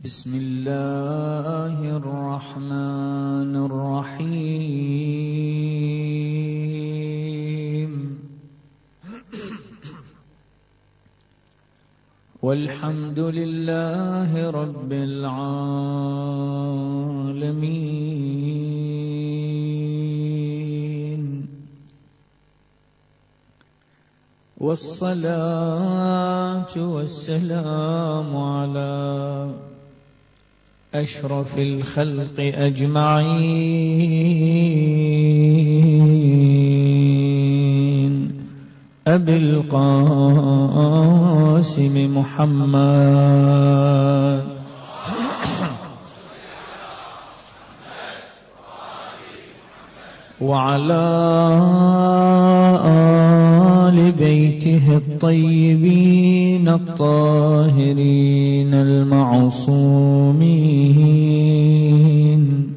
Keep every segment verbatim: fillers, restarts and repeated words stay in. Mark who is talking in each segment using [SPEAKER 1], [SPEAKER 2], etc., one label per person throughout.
[SPEAKER 1] بسم الله الرحمن الرحيم والحمد لله رب العالمين والصلاة والسلام على أشرف الخلق أجمعين أبي القاسم محمد وعلى آل بيته الطيبين الطاهرين المعصومين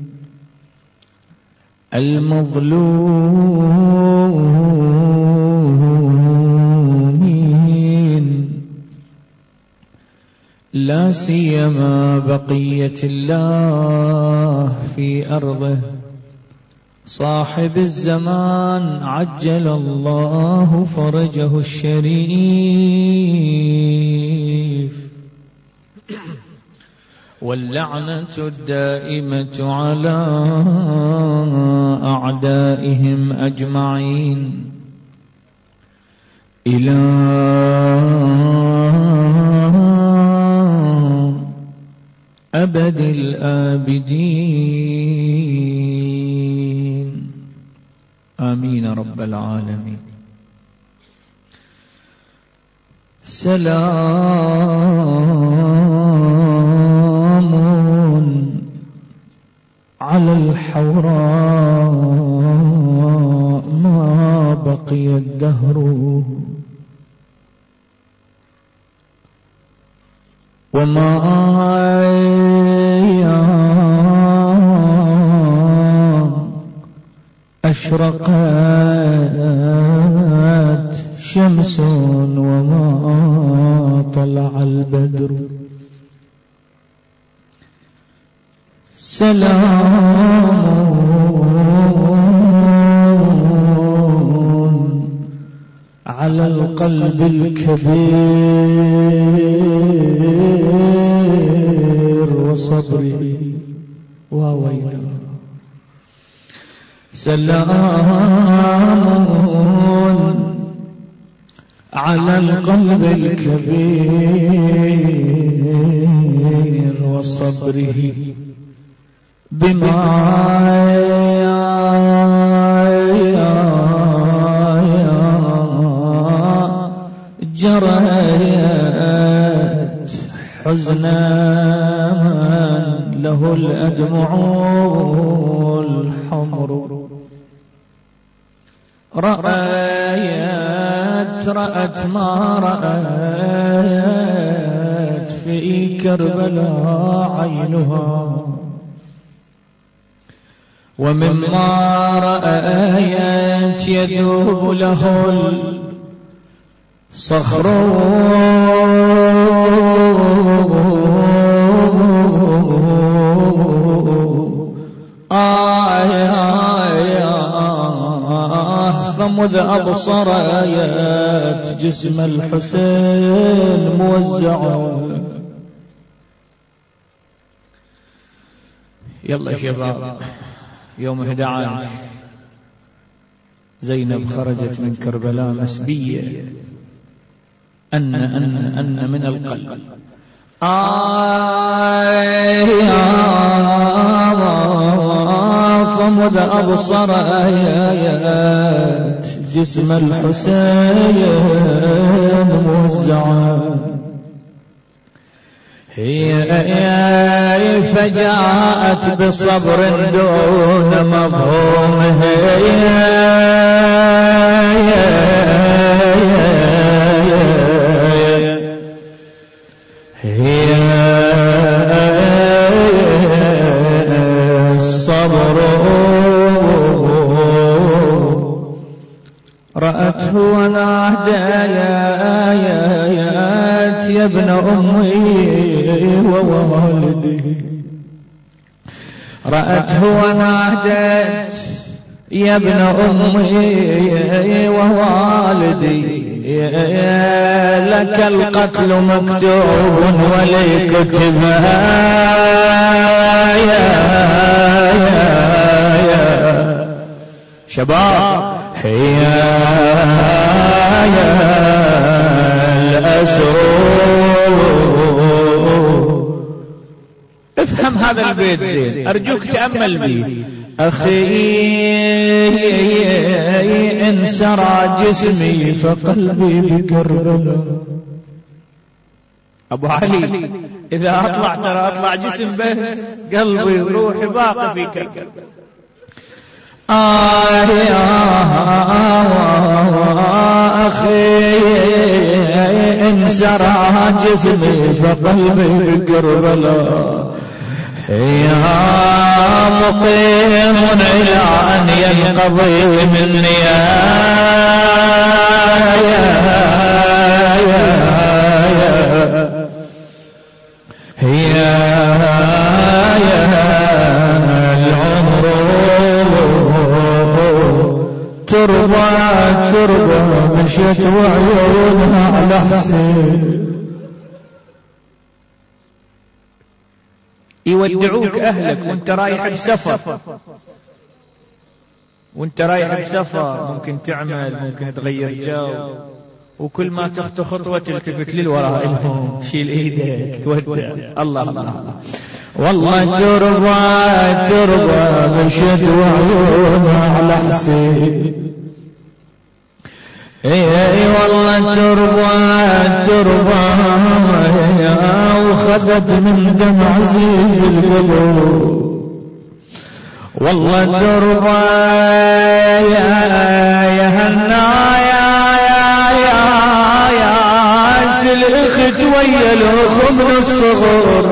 [SPEAKER 1] المظلومين لا سيما بقية الله في أرضه صاحب الزمان عجل الله فرجه الشريف واللعنة الدائمة على أعدائهم أجمعين إلى أبد الآبدين آمين رب العالمين. سلام على الحوراء ما بقي الدهر وما أشرقت شمس وما طلع البدر. سلام على القلب الكبير وصبره وويله. سلام على القلب الكبير وصبره بما جرت حزنا له الأدمع الحمر. رأيت رأت ما رأيت في كربلاء عينها ومما رأيت يذوب له الصخر فمذ أبصر آيات جسم الحسين موزعا. يلا شباب، يوم أحد عشر زينب خرجت من كربلاء مسبية أن أن أن من القلب. فمذ أبصر آيات جسم الحسين موزعا هي فجاءت بصبر دون مفهومه هي الصبر رأته ونادى يا ابن أمي ووالدي والدي رأته ونادت يا ابن أمي ووالدي لك القتل مكتوب ولي كتبها يا شباب يا الأسرور. افهم هذا البيت زين أرجوك تأمل بي. أخي إن سرى جسمي فقلبي بكربلاء. أبو علي إذا أطلع ترى أطلع جسم بس قلبي وروحي باقي في كربلاء. آه يا أخي إن سرى جسمي فقلبي بكربلاء. يا مقيم إلى أن ينقضي مني يا يا يا يا يا العمر تربى تربى مشيت وعيونها على حسين. يودعوك أهلك وانت رايح بسفر، وانت رايح بسفر ممكن تعمل ممكن تغير جو، وكل ما تخطو خطوة تلتفت للوراء لهم تشيل ايدك تودع. الله الله والله تربى تربى مشيت وعيونها على حسين. اي والله تربى تربى وخذت من دم عزيز القلوب. والله تربى يا يا هنا يا يا يا يا الأخت ويا الأخ من الصغر.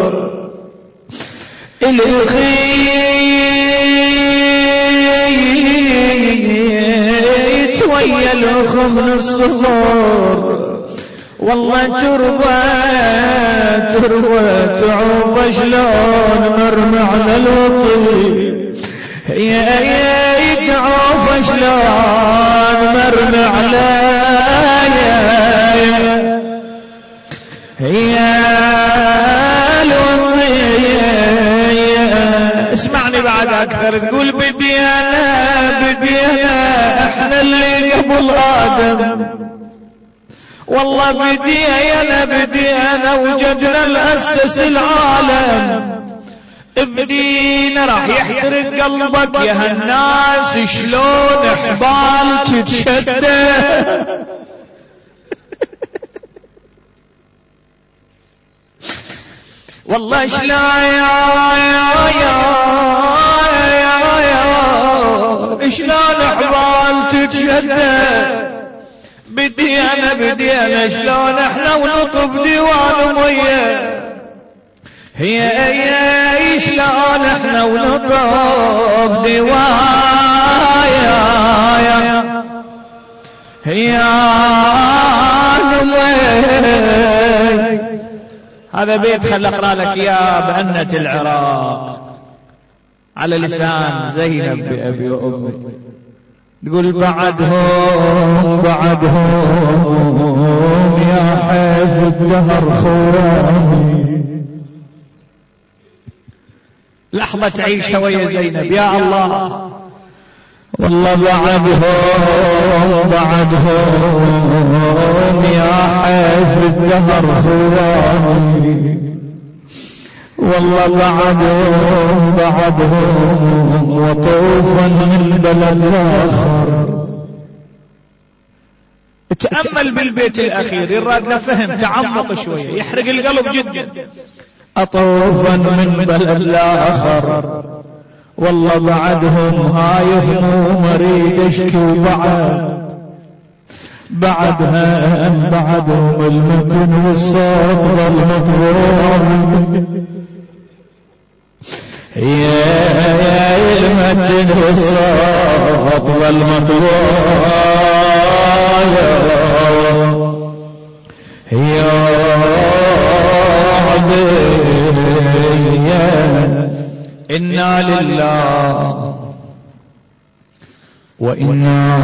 [SPEAKER 1] الأخيت ويا الأخ من الصغر. والله تربى تربى تعوف شلون مرمى على الوطي. يا يا تعوف شلون مرمى على يا يا الوطي. اسمعني بعد أكثر تقول بدي أنا بدي أنا احنا اللي قبل آدم. والله بدي أنا بدي أنا وجدنا الأسس العالم. بدينا راح يحترق قلبك يا هالناس شلون حبال تتشدد. والله شلون يا يا يا شلون حبال تتشدد. بدي أنا بدي أنا شلون احنا ونطب ديوان مية. هي هي شلون احنا ونطب ديوان هي مية. هذا بيت خل اقرا لك اياه بأنة العراق على لسان زينب بأبي وأمي. تقول بعدهم بعدهم يا حيف الدهر خواني. لحظة تعيشها ويا زينب يا الله. والله بعدهم بعدهم يا حيف الدهر خواني. والله بعدهم بعدهم وطوفا من بلد آخر. تأمل بالبيت الأخير يراد له فهم تعمق شوية يحرق القلب جدا. أطوفا من بلد آخر. والله بعدهم هاي هموم اريد اشكي بعد بعدها بعدهم المتن والصوت والمطبوع. يا المتن والصوت والمطبوع يا عبيد إنا لله وإنا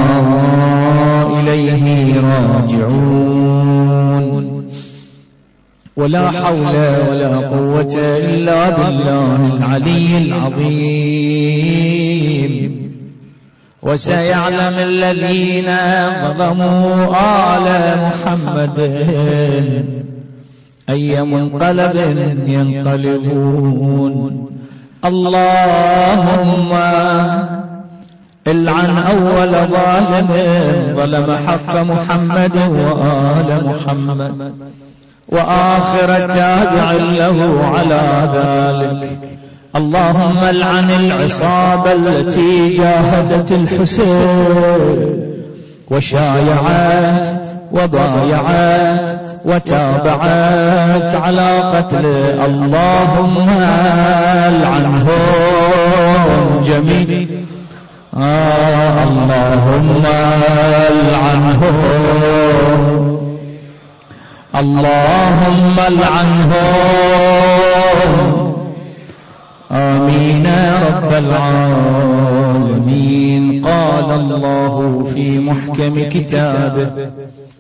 [SPEAKER 1] إليه راجعون. ولا حول ولا قوة إلا بالله العلي العظيم. وسيعلم الذين ظلموا آل محمد أي منقلب ينقلبون. اللهم العن أول ظالم ظلم حق محمد وآل محمد، وآخر تابع له على ذلك. اللهم العن العصابة التي جاهدت الحسين وشايعت وبايعت وتابعت على قتله. اللهم العنهم جميعا. آه اللهم العنهم، اللهم العنهم. آمين رب العالمين. قال الله في محكم كتابه: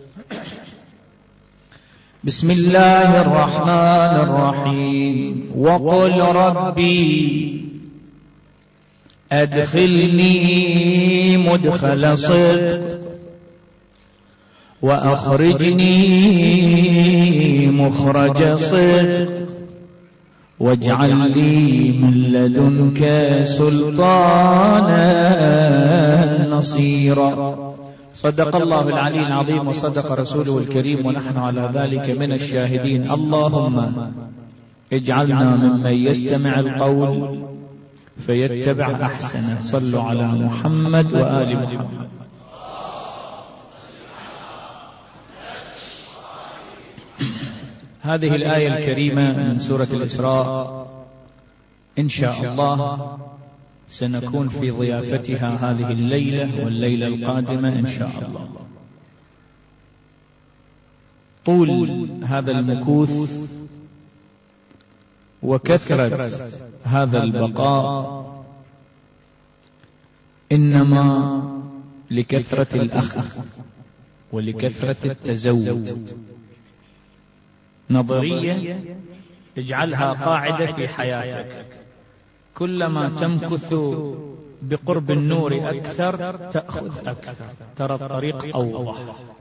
[SPEAKER 1] بسم الله الرحمن الرحيم. وقل ربي أدخلني مدخل صدق وأخرجني مخرج صدق واجعل لي من لدنك سلطانا نصيرا. صدق الله العلي العظيم وصدق رسوله الكريم ونحن على ذلك من الشاهدين. اللهم اجعلنا ممن يستمع القول فيتبع أحسنه. صلوا على محمد وآل محمد. هذه الآية الكريمة من سورة الإسراء إن شاء الله سنكون في ضيافتها هذه الليلة والليلة القادمة إن شاء الله. طول هذا المكوث وكثرة هذا البقاء إنما لكثرة الأخذ ولكثرة التزود. نظرية اجعلها قاعدة في حياتك. كلما تمكث بقرب النور أكثر تأخذ أكثر، ترى الطريق أوضح.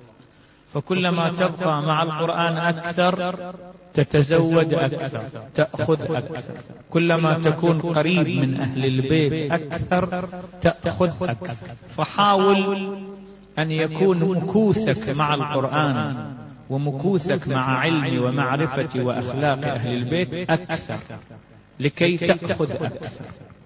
[SPEAKER 1] فكلما تبقى مع القرآن أكثر تتزود أكثر، تأخذ أكثر. كلما تكون قريب من أهل البيت أكثر تأخذ أكثر. فحاول أن يكون مكوثك مع القرآن ومكوثك مع علم ومعرفة وأخلاق أهل البيت أكثر لكي تأخذ أكثر.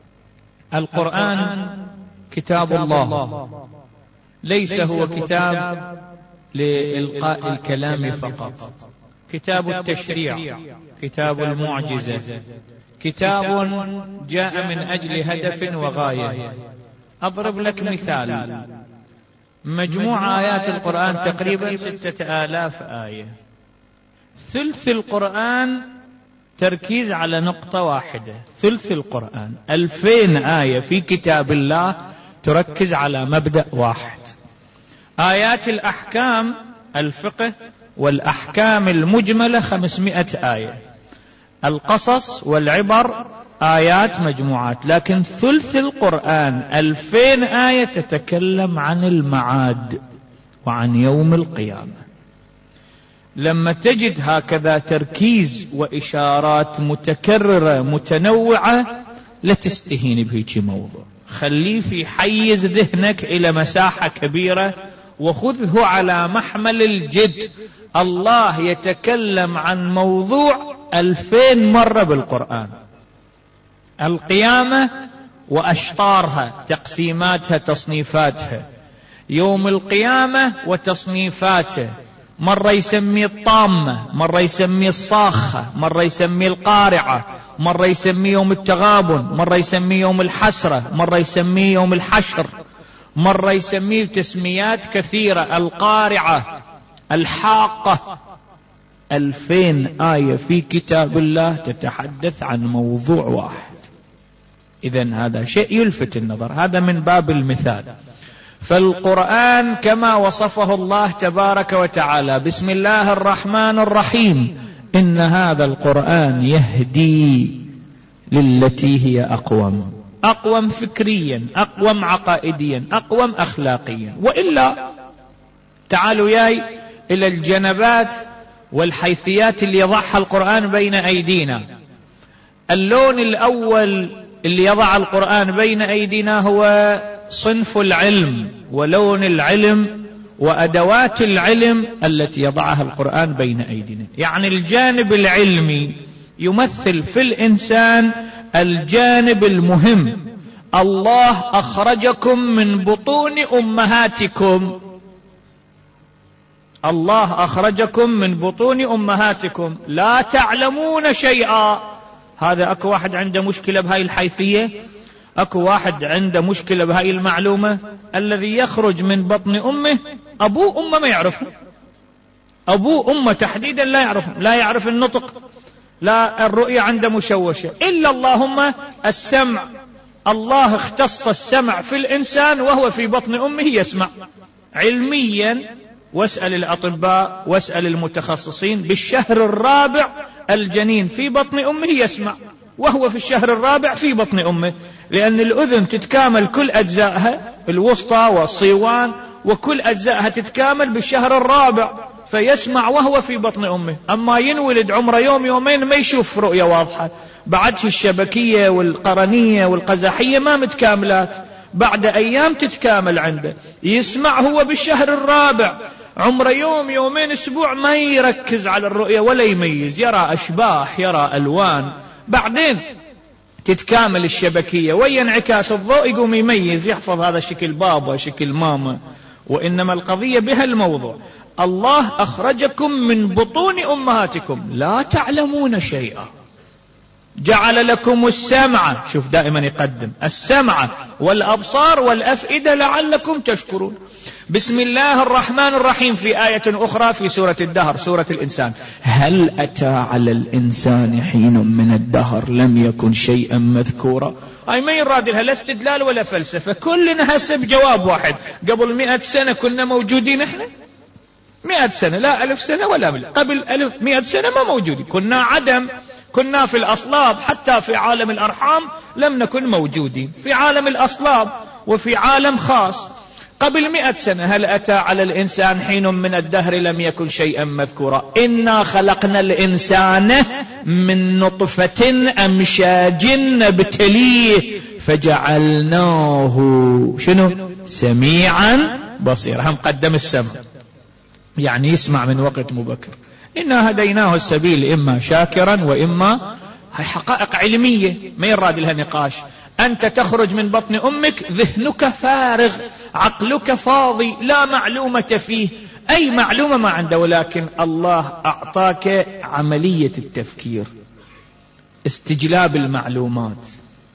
[SPEAKER 1] القرآن كتاب الله، ليس هو كتاب لإلقاء الكلام فقط، كتاب التشريع، كتاب المعجزة، كتاب جاء من أجل هدف وغاية. أضرب لك مثال: مجموع آيات القرآن تقريبا ستة آلاف آية. ثلث القرآن تركيز على نقطة واحدة. ثلث القرآن ألفين آية في كتاب الله تركز على مبدأ واحد. آيات الأحكام الفقه والأحكام المجملة خمسمائة آية. القصص والعبر آيات مجموعات. لكن ثلث القرآن ألفين آية تتكلم عن المعاد وعن يوم القيامة. لما تجد هكذا تركيز وإشارات متكررة متنوعة لا تستهين بهيك موضوع. خليه في حيز ذهنك إلى مساحة كبيرة وخذه على محمل الجد. الله يتكلم عن موضوع ألفين مرة بالقرآن: القيامة وأشطارها، تقسيماتها، تصنيفاتها، يوم القيامة وتصنيفاته. مرة يسمي الطامة، مرة يسمي الصاخة، مرة يسمي القارعة، مرة يسمي يوم التغابن، مرة يسمي يوم الحسرة، مرة يسمي يوم الحشر، مرة يسميه تسميات كثيرة: القارعة، الحاقة، ألفين آية في كتاب الله تتحدث عن موضوع واحد. إذن هذا شيء يلفت النظر، هذا من باب المثال. فالقرآن كما وصفه الله تبارك وتعالى: بسم الله الرحمن الرحيم، إن هذا القرآن يهدي للتي هي أقوم، أقوم فكريا، أقوم عقائديا، أقوم أخلاقيا. وإلا تعالوا ياي إلى الجنبات والحيثيات اللي يضعها القرآن بين أيدينا. اللون الأول اللي يضع القرآن بين أيدينا هو صنف العلم ولون العلم وأدوات العلم التي يضعها القرآن بين أيدينا. يعني الجانب العلمي يمثل في الإنسان الجانب المهم. الله أخرجكم من بطون أمهاتكم، الله أخرجكم من بطون أمهاتكم لا تعلمون شيئا. هذا أكو واحد عنده مشكلة بهاي الحيثية؟ أكو واحد عنده مشكلة بهاي المعلومة؟ الذي يخرج من بطن أمه أبوه أمه ما يعرفه، أبوه أمه تحديدا لا يعرف، لا يعرف النطق، لا الرؤية عنده مشوشة، إلا اللهم السمع. الله اختص السمع في الإنسان وهو في بطن أمه يسمع علميا. واسأل الأطباء واسأل المتخصصين، بالشهر الرابع الجنين في بطن أمه يسمع وهو في الشهر الرابع في بطن أمه، لأن الأذن تتكامل كل أجزائها، الوسطى والصيوان وكل أجزائها تتكامل بالشهر الرابع، فيسمع وهو في بطن أمه. أما ينولد عمره يوم يومين ما يشوف رؤية واضحة، بعدش الشبكية والقرنية والقزحية ما متكاملات، بعد أيام تتكامل عنده. يسمع هو بالشهر الرابع، عمره يوم يومين أسبوع ما يركز على الرؤية ولا يميز، يرى أشباح يرى ألوان، بعدين تتكامل الشبكية ويا انعكاس الضوء يقوم يميز، يحفظ هذا شكل بابا شكل ماما. وإنما القضية بها الموضوع: الله أخرجكم من بطون أمهاتكم لا تعلمون شيئا، جعل لكم السمع، شوف دائما يقدم السمع والأبصار والأفئدة لعلكم تشكرون. بسم الله الرحمن الرحيم في آية أخرى في سورة الدهر، سورة الإنسان: هل أتى على الإنسان حين من الدهر لم يكن شيئا مذكورا. أي ما يراد لها لا استدلال ولا فلسفة، كلنا هسه بجواب واحد. قبل مئة سنة كنا موجودين احنا؟ مئة سنة لا ألف سنة ولا مل. قبل ألف مئة سنة ما موجودين، كنا عدم، كنا في الأصلاب، حتى في عالم الأرحام لم نكن موجودين، في عالم الأصلاب وفي عالم خاص. قبل مئة سنة: هل أتى على الإنسان حين من الدهر لم يكن شيئا مذكورا. إنا خلقنا الإنسان من نطفة أمشاج نبتليه فجعلناه شنو سميعا بصيرا. هم قدم السمع يعني يسمع من وقت مبكر. إنا هديناه السبيل إما شاكرا وإما، هاي حقائق علمية ما يراد لها نقاش. أنت تخرج من بطن أمك ذهنك فارغ، عقلك فاضي، لا معلومة فيه، أي معلومة ما عنده، ولكن الله أعطاك عملية التفكير، استجلاب المعلومات.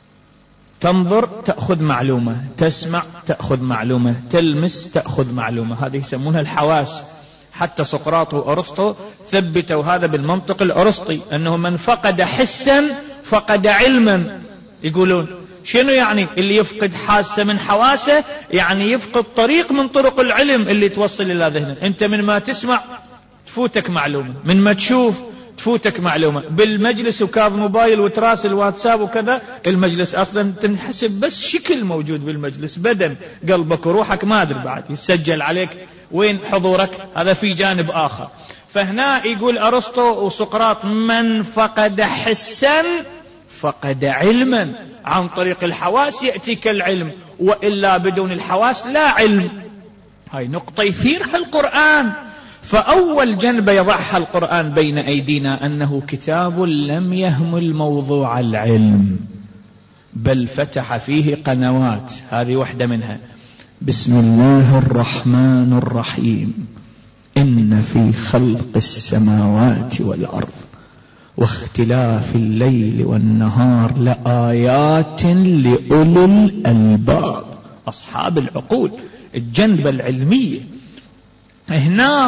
[SPEAKER 1] تنظر تأخذ معلومة، تسمع تأخذ معلومة، تلمس تأخذ معلومة. هذه يسمونها الحواس. حتى سقراط وأرسطو ثبتوا هذا بالمنطق الأرسطي، أنه من فقد حسا فقد علما. يقولون شنو يعني اللي يفقد حاسة من حواسه؟ يعني يفقد طريق من طرق العلم اللي توصل إلى ذهنه. أنت من ما تسمع تفوتك معلومة، من ما تشوف تفوتك معلومة. بالمجلس وكاظ موبايل وتراسل واتساب وكذا، المجلس أصلا تنحسب بس شكل موجود بالمجلس، بدن قلبك وروحك ما أدري بعد يسجل عليك وين حضورك، هذا في جانب آخر. فهنا يقول أرسطو وسقراط: من فقد حسا فقد علما. عن طريق الحواس يأتيك العلم، وإلا بدون الحواس لا علم. هاي نقطة يثيرها القرآن. فأول جنبة يضعها القرآن بين أيدينا أنه كتاب لم يهمل موضوع العلم، بل فتح فيه قنوات. هذه واحدة منها: بسم الله الرحمن الرحيم إن في خلق السماوات والأرض واختلاف الليل والنهار لآيات لأولي الألباب، أصحاب العقول. الجنبة العلمية هنا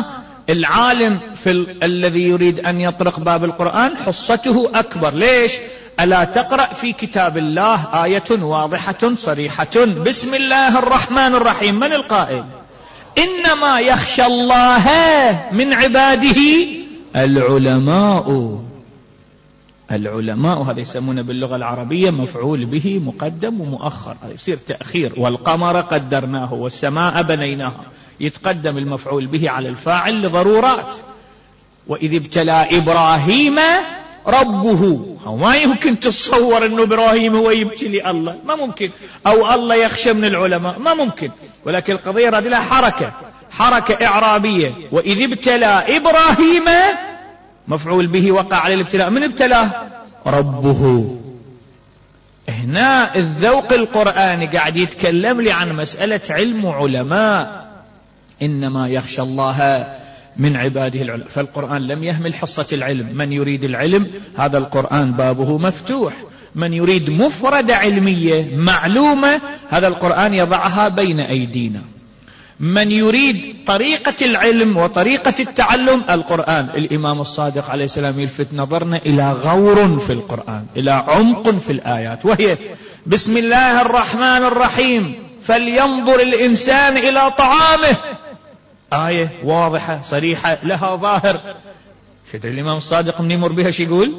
[SPEAKER 1] العالم في ال... الذي يريد أن يطرق باب القرآن حصته أكبر. ليش؟ ألا تقرأ في كتاب الله آية واضحة صريحة بسم الله الرحمن الرحيم، من القائل؟ إنما يخشى الله من عباده العلماء. العلماء هذا يسمونه باللغة العربية مفعول به مقدم ومؤخر، هذا يصير تأخير. والقمر قدرناه والسماء بنيناها، يتقدم المفعول به على الفاعل لضرورات. وإذ ابتلى إبراهيم ربه، ما يمكن تتصور أنه إبراهيم هو يبتلي الله، ما ممكن. أو الله يخشى من العلماء، ما ممكن. ولكن القضية رد لها حركة حركة إعرابية. وإذ ابتلى إبراهيم مفعول به وقع على الابتلاء، من ابتلاه؟ ربه. هنا الذوق القرآني قاعد يتكلم لي عن مسألة علم علماء، إنما يخشى الله من عباده العلماء. فالقرآن لم يهمل حصة العلم. من يريد العلم هذا القرآن بابه مفتوح. من يريد مفردة علمية معلومة هذا القرآن يضعها بين أيدينا. من يريد طريقة العلم وطريقة التعلم القرآن. الإمام الصادق عليه السلام يلفت نظرنا إلى غور في القرآن، إلى عمق في الآيات، وهي بسم الله الرحمن الرحيم فلينظر الإنسان إلى طعامه. آية واضحة صريحة لها ظاهر. شد الإمام الصادق من يمر بها شي يقول؟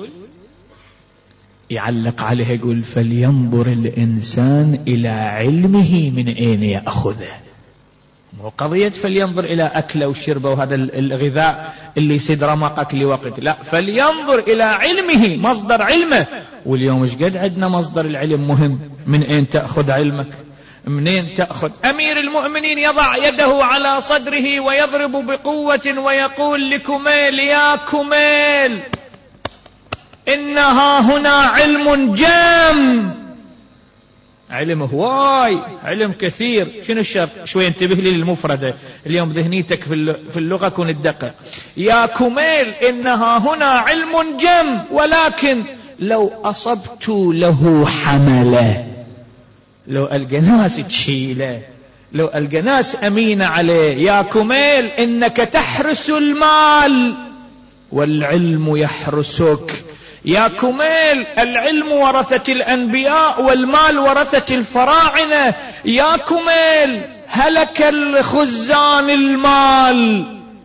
[SPEAKER 1] يعلق عليها يقول فلينظر الإنسان إلى علمه من أين يأخذه. مو قضية فلينظر إلى أكله وشربه وهذا الغذاء اللي يسد رمقك لوقت، لا، فلينظر إلى علمه، مصدر علمه. واليوم ايش قد عندنا مصدر العلم مهم. من أين تأخذ علمك؟ منين تأخذ؟ أمير المؤمنين يضع يده على صدره ويضرب بقوة ويقول لكميل يا كميل إنها هنا علم جام. علم هواي، علم كثير. شنو الشرط؟ شوي انتبه لي للمفردة اليوم، ذهنيتك في اللغة كن الدقة. يا كميل إنها هنا علم جم، ولكن لو أصبت له حمله، لو الجناس تشيله، لو الجناس أمين عليه. يا كميل إنك تحرس المال والعلم يحرسك. يا كميل العلم ورثة الأنبياء والمال ورثة الفراعنة. يا كميل هلك الخزان المال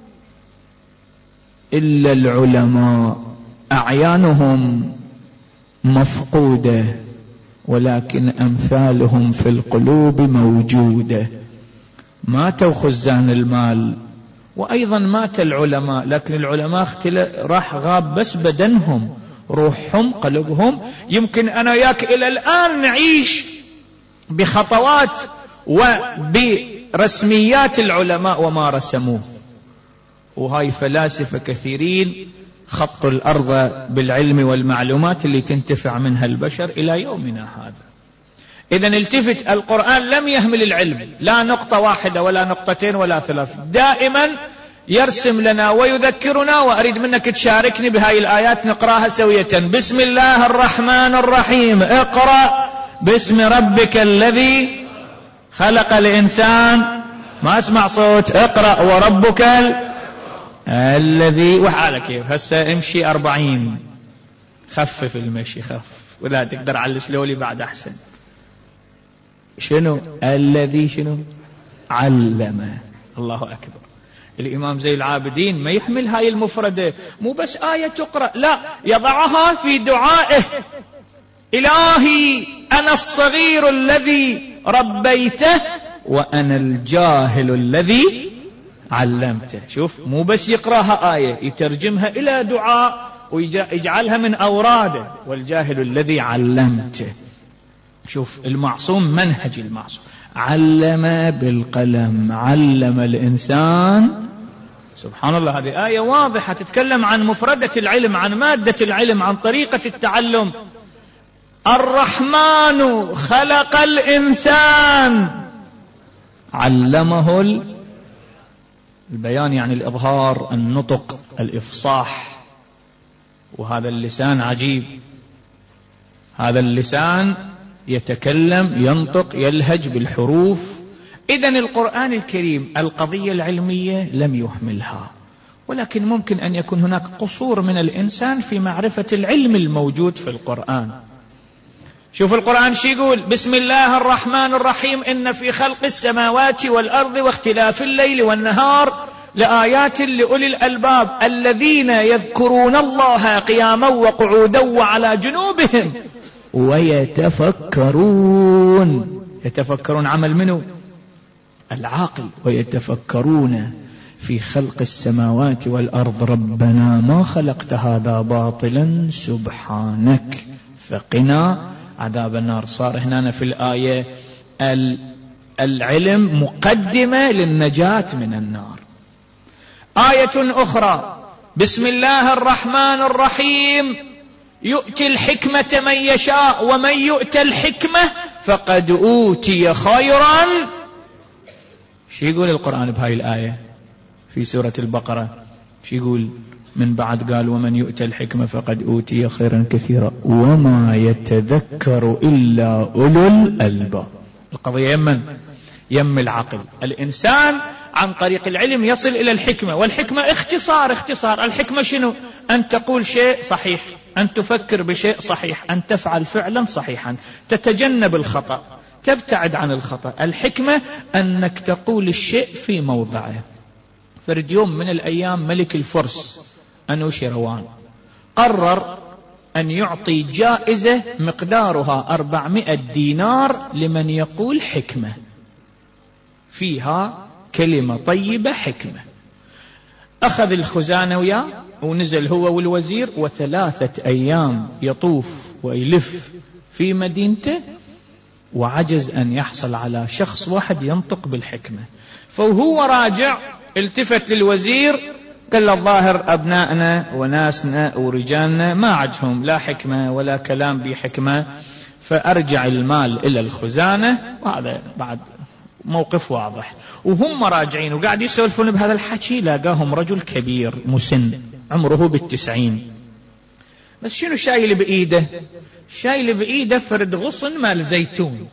[SPEAKER 1] إلا العلماء أعيانهم مفقودة ولكن أمثالهم في القلوب موجودة. ماتوا خزان المال وأيضا مات العلماء، لكن العلماء اختلف، راح غاب بس بدنهم، روحهم قلبهم. يمكن أنا وياك إلى الآن نعيش بخطوات وبرسميات العلماء وما رسموه. وهاي فلاسفة كثيرين خطوا الأرض بالعلم والمعلومات اللي تنتفع منها البشر إلى يومنا هذا. إذن التفت، القرآن لم يهمل العلم، لا نقطة واحدة ولا نقطتين ولا ثلاث، دائما يرسم لنا ويذكرنا. وأريد منك تشاركني بهاي الآيات نقراها سوية. بسم الله الرحمن الرحيم، اقرأ باسم ربك الذي خلق الإنسان، ما اسمع صوت، اقرأ وربك الذي. وحالك كيف هسه امشي أربعين، خفف المشي، خف، ولا تقدر على السلولي بعد أحسن. شنو الذي شنو علم؟ الله أكبر. الإمام زي العابدين ما يحمل هاي المفردة، مو بس آية تقرأ، لا، يضعها في دعائه. إلهي أنا الصغير الذي ربيته وأنا الجاهل الذي علمته. شوف، مو بس يقرأها آية، يترجمها إلى دعاء ويجعلها من أوراده. والجاهل الذي علمته. شوف المعصوم، منهج المعصوم، علم بالقلم، علم الإنسان. سبحان الله، هذه آية واضحة تتكلم عن مفردة العلم، عن مادة العلم، عن طريقة التعلم. الرحمن خلق الإنسان علمه البيان، يعني الإظهار، النطق، الإفصاح. وهذا اللسان عجيب، هذا اللسان يتكلم، ينطق، يلهج بالحروف. إذن القرآن الكريم القضية العلمية لم يهملها، ولكن ممكن أن يكون هناك قصور من الإنسان في معرفة العلم الموجود في القرآن. شوف القرآن شي يقول: بسم الله الرحمن الرحيم، إن في خلق السماوات والأرض واختلاف الليل والنهار لآيات لأولي الألباب الذين يذكرون الله قياما وقعودا وعلى جنوبهم ويتفكرون. يتفكرون عمل منه؟ العاقل. ويتفكرون في خلق السماوات والأرض ربنا ما خلقت هذا باطلا سبحانك فقنا عذاب النار. صار هنا في الآية العلم مقدمة للنجاة من النار. آية أخرى: بسم الله الرحمن الرحيم يؤتي الحكمة من يشاء ومن يؤت الحكمة فقد أوتي خيرا. شو يقول القرآن بهاي الآية في سورة البقرة؟ شو يقول من بعد؟ قال: ومن يؤت الحكمة فقد أوتي خيرا كثيرا وما يتذكر إلا أولو الألباب. القضية يمن يم العقل. الإنسان عن طريق العلم يصل إلى الحكمة، والحكمة اختصار. اختصار الحكمة شنو؟ أن تقول شيء صحيح، أن تفكر بشيء صحيح، أن تفعل فعلا صحيحا، تتجنب الخطأ، تبتعد عن الخطأ. الحكمة أنك تقول الشيء في موضعه. فرد يوم من الأيام ملك الفرس أنوشيروان قرر أن يعطي جائزة مقدارها أربعمائة دينار لمن يقول حكمة فيها كلمة طيبة حكمة. أخذ الخزانة وياه ونزل هو والوزير، وثلاثة أيام يطوف ويلف في مدينته، وعجز أن يحصل على شخص واحد ينطق بالحكمة. فهو راجع التفت للوزير قال له: الظاهر أبنائنا وناسنا ورجالنا ما عجهم لا حكمة ولا كلام بحكمة، فأرجع المال إلى الخزانة. وهذا بعد موقف واضح. وهم راجعين وقاعد يسولفون بهذا الحكي، لاقاهم رجل كبير مسن عمره بالتسعين، بس شنو شايل بإيده؟ شايل بإيده فرد غصن مال زيتون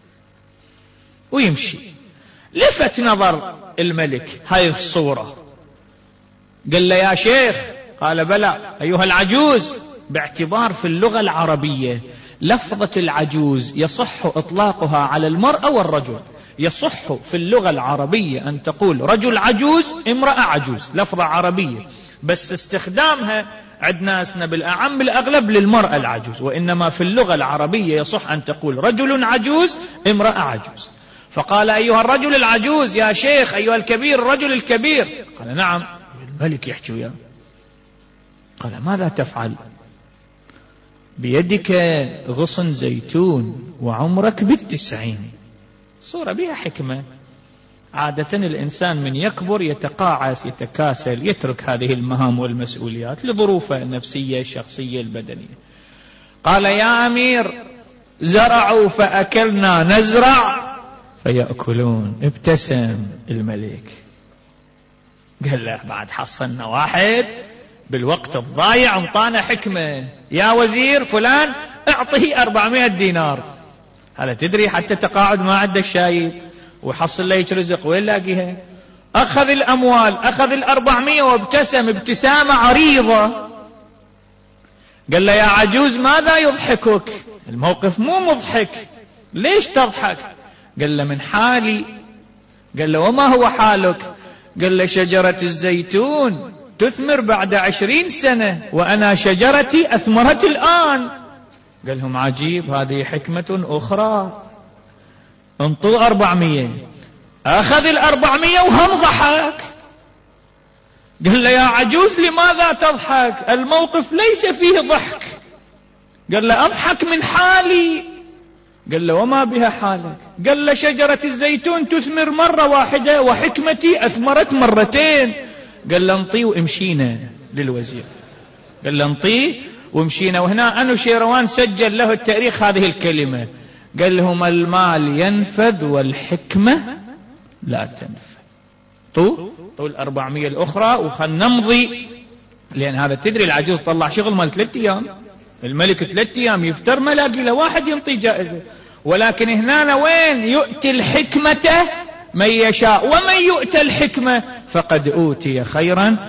[SPEAKER 1] ويمشي. لفت نظر الملك هاي الصورة، قال له: يا شيخ. قال: بلى أيها العجوز. باعتبار في اللغة العربية لفظة العجوز يصح إطلاقها على المرأة والرجل. يصح في اللغة العربية أن تقول رجل عجوز، امرأة عجوز، لفظة عربية، بس استخدامها عند ناسنا بالأعم بالأغلب للمرأة العجوز. وإنما في اللغة العربية يصح أن تقول رجل عجوز، امرأة عجوز. فقال: أيها الرجل العجوز يا شيخ، أيها الكبير الرجل الكبير. قال: نعم. الملك يحكي وياه. قال: ماذا تفعل؟ بيدك غصن زيتون وعمرك بالتسعين. صورة بها حكمة. عادة الإنسان من يكبر يتقاعس، يتكاسل، يترك هذه المهام والمسؤوليات لظروفه النفسية الشخصية البدنية. قال: يا أمير، زرعوا فأكلنا، نزرع فيأكلون. ابتسم الملك قال له: بعد حصلنا واحد بالوقت الضايع انطانا حكمة. يا وزير فلان اعطيه أربعمائة دينار. هلا تدري حتى تقاعد ما عندك شايب وحصل ليك رزق وين لاقيها؟ أخذ الأموال، أخذ الأربعمائة وابتسم ابتسامة عريضة. قال له: يا عجوز ماذا يضحكك؟ الموقف مو مضحك، ليش تضحك؟ قال له: من حالي. قال له: وما هو حالك؟ قال له: شجرة الزيتون تثمر بعد عشرين سنة وأنا شجرتي أثمرت الآن. قال لهم: عجيب، هذه حكمة أخرى. انطوا أربعمية. أخذ الأربعمية وهم ضحك. قال له: يا عجوز لماذا تضحك؟ الموقف ليس فيه ضحك. قال له: أضحك من حالي. قال له: وما بها حالك؟ قال له: شجرة الزيتون تثمر مرة واحدة وحكمتي أثمرت مرتين. قال له: انطي وامشينا للوزير. قال له: انطي وامشينا. وهنا أنوشيروان سجل له التاريخ هذه الكلمة، قال لهم: المال ينفذ والحكمة لا تنفذ. طو طو الأربعمية الأخرى وخلنا نمضي، لأن هذا تدري العجوز طلع شغل مال ثلاثة أيام. الملك ثلاثة أيام يفتر ما لاقي له واحد ينطي جائزة. ولكن هنا وين؟ يؤتي الحكمة من يشاء ومن يؤتى الحكمة فقد أوتي خيرا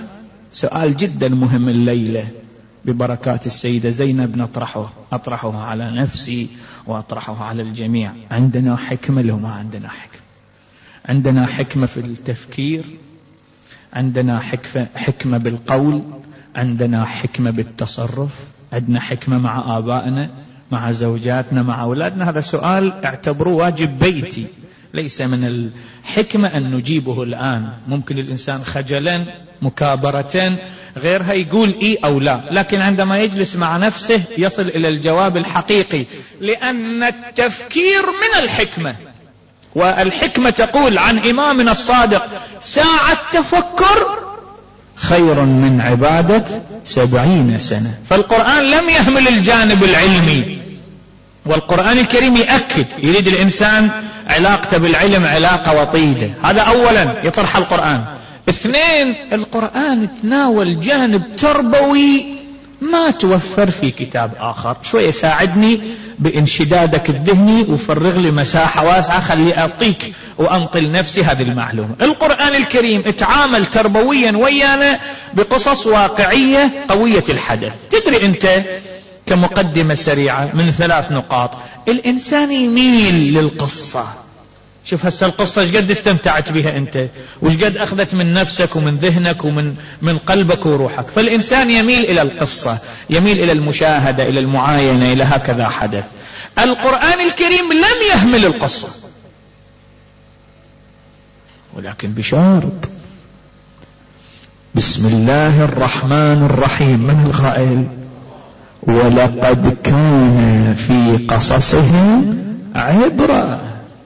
[SPEAKER 1] سؤال جدا مهم الليلة ببركات السيدة زينب نطرحه، أطرحه على نفسي وأطرحه على الجميع. عندنا حكمة لو ما عندنا حكمة؟ عندنا حكمة في التفكير، عندنا حكمة, حكمة بالقول، عندنا حكمة بالتصرف، عندنا حكمة مع آبائنا، مع زوجاتنا، مع أولادنا. هذا سؤال اعتبروه واجب بيتي، ليس من الحكمة أن نجيبه الآن. ممكن الإنسان خجلا مكابرة غيرها يقول إيه أو لا، لكن عندما يجلس مع نفسه يصل إلى الجواب الحقيقي، لأن التفكير من الحكمة. والحكمة تقول عن إمامنا الصادق: ساعة تفكر خير من عبادة سبعين سنة. فالقرآن لم يهمل الجانب العلمي، والقرآن الكريم يأكد يريد الإنسان علاقته بالعلم علاقة وطيدة. هذا أولا يطرح القرآن. اثنين، القرآن تناول جانب تربوي ما توفر في كتاب آخر. شوية ساعدني بانشدادك الذهني وفرغ لي مساحة واسعة خلي أعطيك وأنقل نفسي هذه المعلومة. القرآن الكريم اتعامل تربويا ويانا بقصص واقعية قوية الحدث. تدري أنت كمقدمة سريعة من ثلاث نقاط، الإنسان يميل للقصة. شوف هسه القصة ايش قد استمتعت بها انت، وايش قد اخذت من نفسك ومن ذهنك ومن من قلبك وروحك. فالانسان يميل الى القصة، يميل الى المشاهدة، الى المعاينة، الى هكذا حدث. القرآن الكريم لم يهمل القصة، ولكن بشرط. بسم الله الرحمن الرحيم. من القائل؟ ولقد كان في قصصهم عبرة.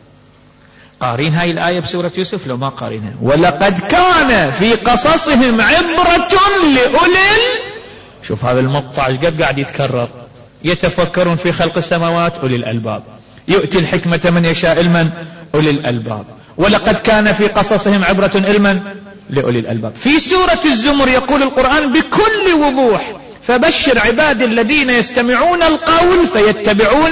[SPEAKER 1] قارين هاي الآية بسورة يوسف لو ما قارينها؟ ولقد كان في قصصهم عبرة لأولي. شوف هذا المقطع قد قاعد يتكرر. يتفكرون في خلق السماوات أولي الألباب، يؤتي الحكمة من يشاء علما أولي الألباب. ولقد كان في قصصهم عبرة علما لأولي الألباب. في سورة الزمر يقول القرآن بكل وضوح: فبشر عباد الذين يستمعون القول فيتبعون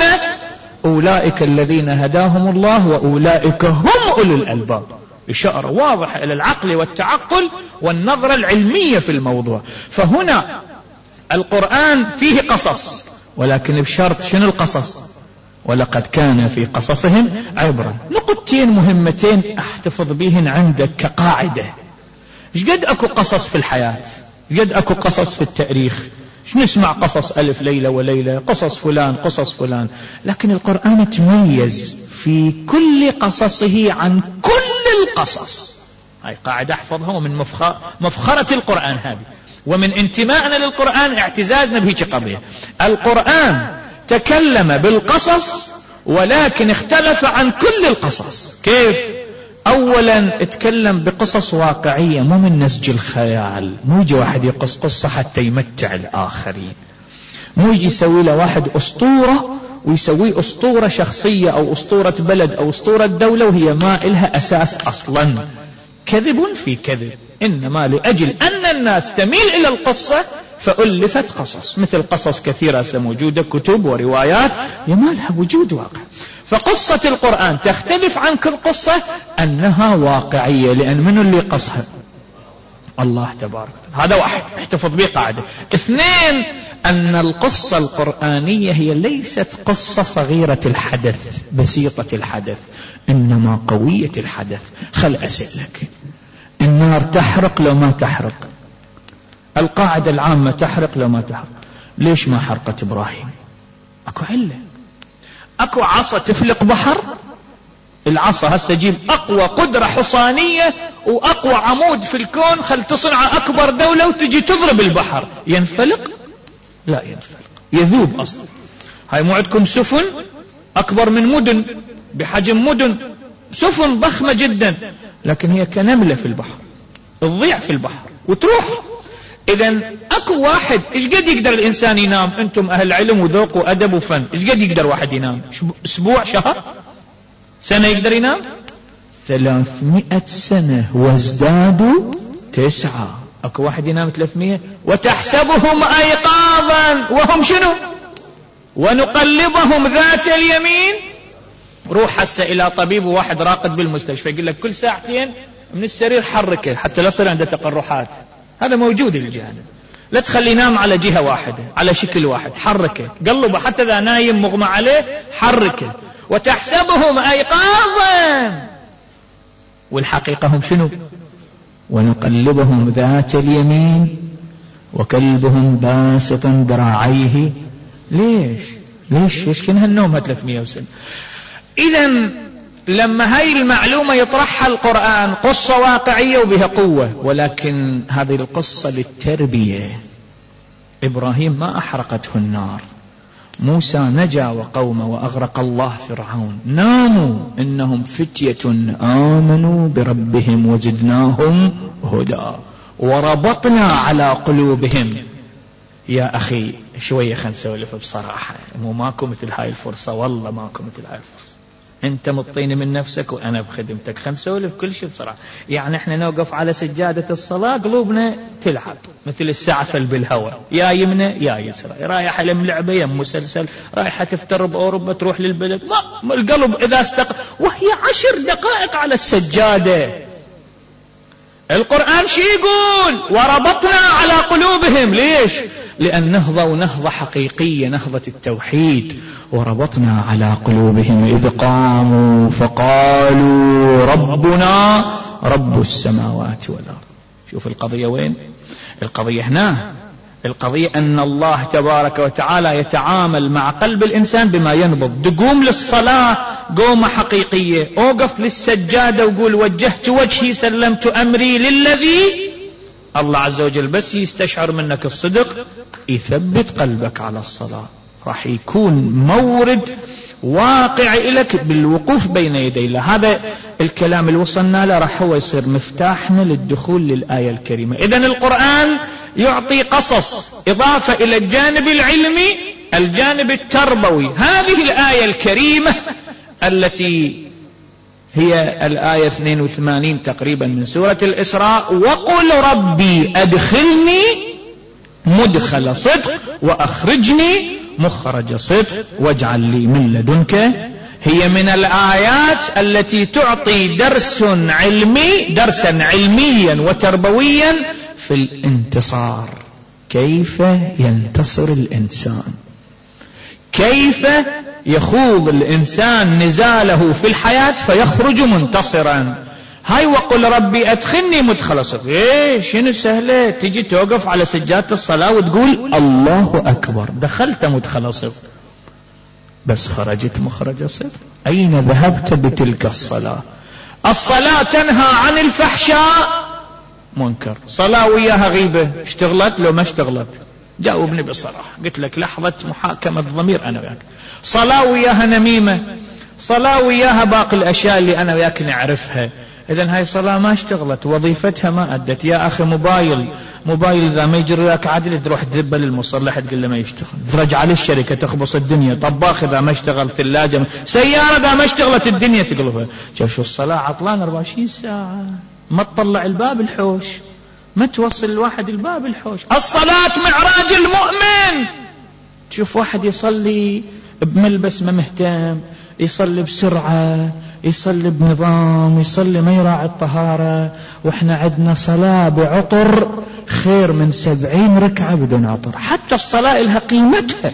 [SPEAKER 1] أولئك الذين هداهم الله وأولئك هم أولي الألباب. إشارة واضحة إلى العقل والتعقل والنظرة العلمية في الموضوع. فهنا القرآن فيه قصص، ولكن بشرط. شنو القصص؟ ولقد كان في قصصهم عبرة. نقطتين مهمتين احتفظ بهن عندك كقاعدة. ايش قد اكو قصص في الحياة، قد اكو قصص في التاريخ. نسمع قصص ألف ليلة وليلة، قصص فلان قصص فلان، لكن القرآن تميز في كل قصصه عن كل القصص. هاي قاعدة احفظها، ومن مفخرة القرآن هذه، ومن انتمائنا للقرآن اعتزازنا بهيك قضية. القرآن تكلم بالقصص ولكن اختلف عن كل القصص. كيف؟ اولا اتكلم بقصص واقعية، مو من نسج الخيال. مو يجي واحد يقص قصة حتى يمتع الاخرين، مو يجي يسوي له واحد اسطورة ويسوي اسطورة شخصية او اسطورة بلد او اسطورة دولة وهي ما إلها اساس اصلا. كذب في كذب. انما لاجل ان الناس تميل الى القصة فألفت قصص، مثل قصص كثيرة موجودة، كتب وروايات يمالها وجود واقع. فقصة القرآن تختلف عن كل قصة أنها واقعية، لأن من اللي قصها؟ الله تبارك. هذا واحد احتفظ به قاعدة. اثنين، أن القصة القرآنية هي ليست قصة صغيرة الحدث بسيطة الحدث، إنما قوية الحدث. خل أسألك، النار تحرق لو ما تحرق؟ القاعدة العامة تحرق لو ما تحرق. ليش ما حرقت إبراهيم؟ أكو علة. أكو عصا تفلق بحر؟ العصا هسه جيب أقوى قدرة حصانية وأقوى عمود في الكون، خل تصنع أكبر دولة وتجي تضرب البحر، ينفلق؟ لا ينفلق، يذوب أصلا. هاي مو عندكم سفن أكبر من مدن، بحجم مدن، سفن ضخمة جدا، لكن هي كنملة في البحر، تضيع في البحر وتروح. إذن أكو واحد، إيش قد يقدر الإنسان ينام؟ أنتم أهل علم وذوق وأدب وفن، إيش قد يقدر واحد ينام؟ أسبوع، شهر، سنة يقدر ينام؟ ثلاثمائة سنة وازدادوا تسعة. أكو واحد ينام ثلاثمائة؟ وتحسبهم أيقاظا وهم شنو؟ ونقلبهم ذات اليمين. روح هسه إلى طبيب وواحد راقد بالمستشفى يقول لك كل ساعتين من السرير حركه حتى لا يصير عنده تقرحات. هذا موجود الجانب. لا تخلي ينام على جهة واحدة على شكل واحد، حركه قلبه حتى إذا نايم مغمى عليه حركه. وتحسبهم أيقاظا والحقيقة هم شنو؟ ونقلبهم ذات اليمين وكلبهم باسط ذراعيه. ليش ليش يشكن هالنوم ثلاثمئة وسنة؟ إذن لما هاي المعلومة يطرحها القرآن قصة واقعية وبها قوة، ولكن هذه القصة للتربية. إبراهيم ما أحرقته النار، موسى نجا وقومه وأغرق الله فرعون، ناموا إنهم فتية آمنوا بربهم وزدناهم هدى وربطنا على قلوبهم. يا أخي شوية خلنا نسولف بصراحة، مو ماكو مثل هاي الفرصة، والله ماكو مثل هاي الفرصة. انت مطيني من نفسك وانا بخدمتك، خلنا نسولف كل شيء بصراحة. يعني احنا نوقف على سجادة الصلاة قلوبنا تلعب مثل السعفل بالهواء، يا يمنى يا يسرى، رايحة لملعبة يم مسلسل، رايحة تفتر بأوروبا تروح للبلد، ما القلب إذا استقر وهي عشر دقائق على السجادة. القرآن شي يقول؟ وربطنا على قلوبهم. ليش؟ لأن نهضوا نهضة حقيقية، نهضة التوحيد. وربطنا على قلوبهم إذ قاموا فقالوا ربنا رب السماوات والأرض. شوف القضية وين؟ القضية هنا، القضية أن الله تبارك وتعالى يتعامل مع قلب الإنسان بما ينبض. تقوم للصلاة قومة حقيقية، أوقف للسجادة وقول وجهت وجهي سلمت أمري للذي. الله عز وجل بس يستشعر منك الصدق يثبت قلبك على الصلاة، راح يكون مورد واقع لك بالوقوف بين يدي الله. هذا الكلام اللي وصلنا له راح هو يصير مفتاحنا للدخول للآية الكريمة. إذن القرآن يعطي قصص إضافة إلى الجانب العلمي الجانب التربوي. هذه الآية الكريمة التي هي الآية اثنين وثمانين تقريبا من سورة الإسراء، وقل ربي أدخلني مدخل صدق وأخرجني مخرج صدق واجعل لي من لدنك. هي من الآيات التي تعطي درس علمي درسا علميا وتربويا في الانتصار. كيف ينتصر الإنسان، كيف يخوض الإنسان نزاله في الحياة فيخرج منتصرا. هاي وقل ربي أدخلني مدخل صدق. ايه شنو سهلة؟ تجي توقف على سجادة الصلاة وتقول الله أكبر، دخلت مدخل صدق، بس خرجت مخرج صدق. أين ذهبت بتلك الصلاة؟ الصلاة تنهى عن الفحشاء منكر، صلاة وياها غيبة، اشتغلت لو ما اشتغلت؟ جاوبني بصراحة، قلت لك لحظة محاكمة ضمير أنا وياك. صلاة وياها نميمة، صلاة وياها باقي الأشياء اللي أنا وياك نعرفها. إذن هاي صلاة ما اشتغلت، وظيفتها ما أدت. يا أخي موبايل موبايل إذا ما يجري وياك عدل تروح تذبه للمصلح تقول له ما يشتغل، ترجع للشركة تخبص الدنيا. طباخ إذا ما اشتغل، ثلاجة، سيارة إذا ما اشتغلت الدنيا تقلبها. شوف شو الصلاة عطلان أربعة وعشرين ساعة، ما تطلع الباب الحوش، ما توصل الواحد الباب الحوش. الصلاة معراج المؤمن. تشوف واحد يصلي بملبس ما مهتم، يصلي بسرعة، يصلي بنظام، يصلي ما يراعي الطهارة. واحنا عندنا صلاة بعطر خير من سبعين ركعة بدون عطر. حتى الصلاة لها قيمتها.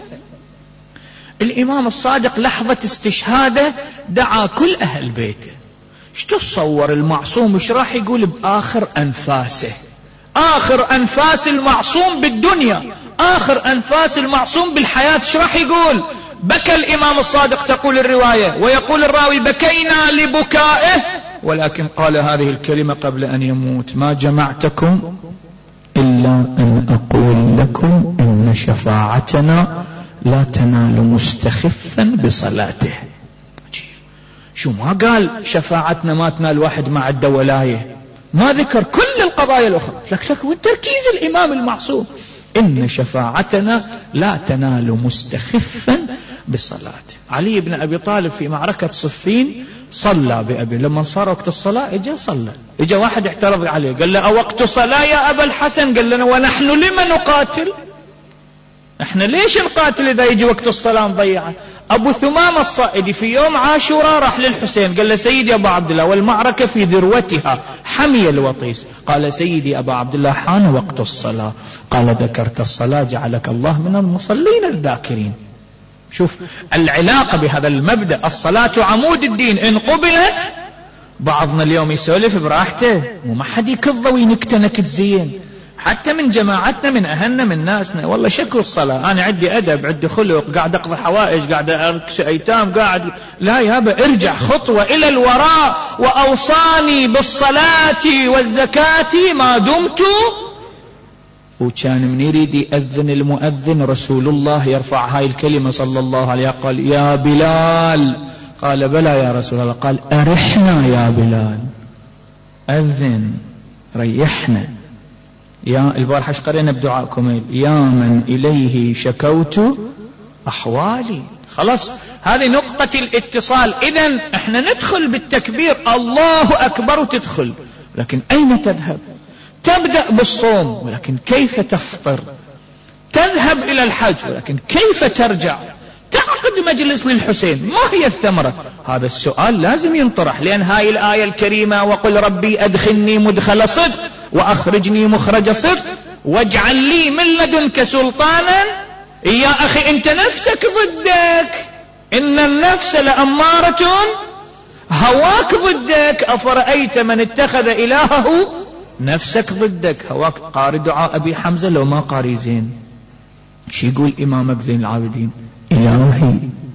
[SPEAKER 1] الإمام الصادق لحظة استشهاده دعا كل أهل بيته. ايش تتصور المعصوم ايش راح يقول بآخر أنفاسه؟ آخر أنفاس المعصوم بالدنيا، آخر أنفاس المعصوم بالحياة، ايش راح يقول؟ بكى الإمام الصادق تقول الرواية، ويقول الراوي بكينا لبكائه، ولكن قال هذه الكلمة قبل أن يموت: ما جمعتكم إلا أن أقول لكم إن شفاعتنا لا تنال مستخفا بصلاته. شو ما قال شفاعتنا ما تنال واحد ما عنده ولاية، ما ذكر كل القضايا الأخرى، لك لك تركيز الإمام المعصوم إن شفاعتنا لا تنال مستخفا بالصلاة. علي بن أبي طالب في معركة صفين صلى بأبي، لما صار وقت الصلاة إجا صلى، إجا واحد اعترض عليه قال له: أوقت صلاة يا أبا الحسن؟ قال لنا: ونحن لما نقاتل؟ احنا ليش نقاتل إذا يجي وقت الصلاة نضيعه؟ أبو ثمامة الصائدي في يوم عاشوراء راح للحسين قال له: سيدي أبو عبد الله، والمعركة في ذروتها، حمي الوطيس. قال سيدي أبا عبد الله حان وقت الصلاة. قال ذكرت الصلاة جعلك الله من المصلين الذاكرين. شوف العلاقة بهذا المبدأ، الصلاة عمود الدين، إن قبلت بعضنا اليوم يسولف براحته وما حد يكض وينكته نكت زين، حتى من جماعتنا من أهلنا من ناسنا، والله شكو الصلاة، أنا عندي أدب عندي خلق، قاعد أقضي حوائج، قاعد أركش أيتام، قاعد لا يابا ارجع خطوة إلى الوراء. وأوصاني بالصلاة والزكاة ما دمت. وكان من يريد يأذن المؤذن رسول الله يرفع هاي الكلمة صلى الله عليه قال يا بلال، قال بلى يا رسول الله، قال أرحنا يا بلال، أذن ريحنا. يا البارحة قرينا بدعاءكم يا من إليه شكوت أحوالي. خلاص هذه نقطة الاتصال. إذن احنا ندخل بالتكبير الله أكبر وتدخل، لكن أين تذهب؟ تبدأ بالصوم ولكن كيف تفطر؟ تذهب إلى الحج ولكن كيف ترجع؟ تعقد مجلس للحسين، ما هي الثمرة؟ هذا السؤال لازم ينطرح، لأن هاي الآية الكريمة وقل ربي أدخلني مدخل صدق وأخرجني مخرج صدق واجعل لي من لدنك سلطانا. يا أخي أنت نفسك ضدك، إن النفس لأمارة هواك ضدك. أفرأيت من اتخذ إلهه نفسك ضدك هواك. قاري دعاء أبي حمزة لو ما قاري زين، شي يقول إمامك زين العابدين؟ إلهي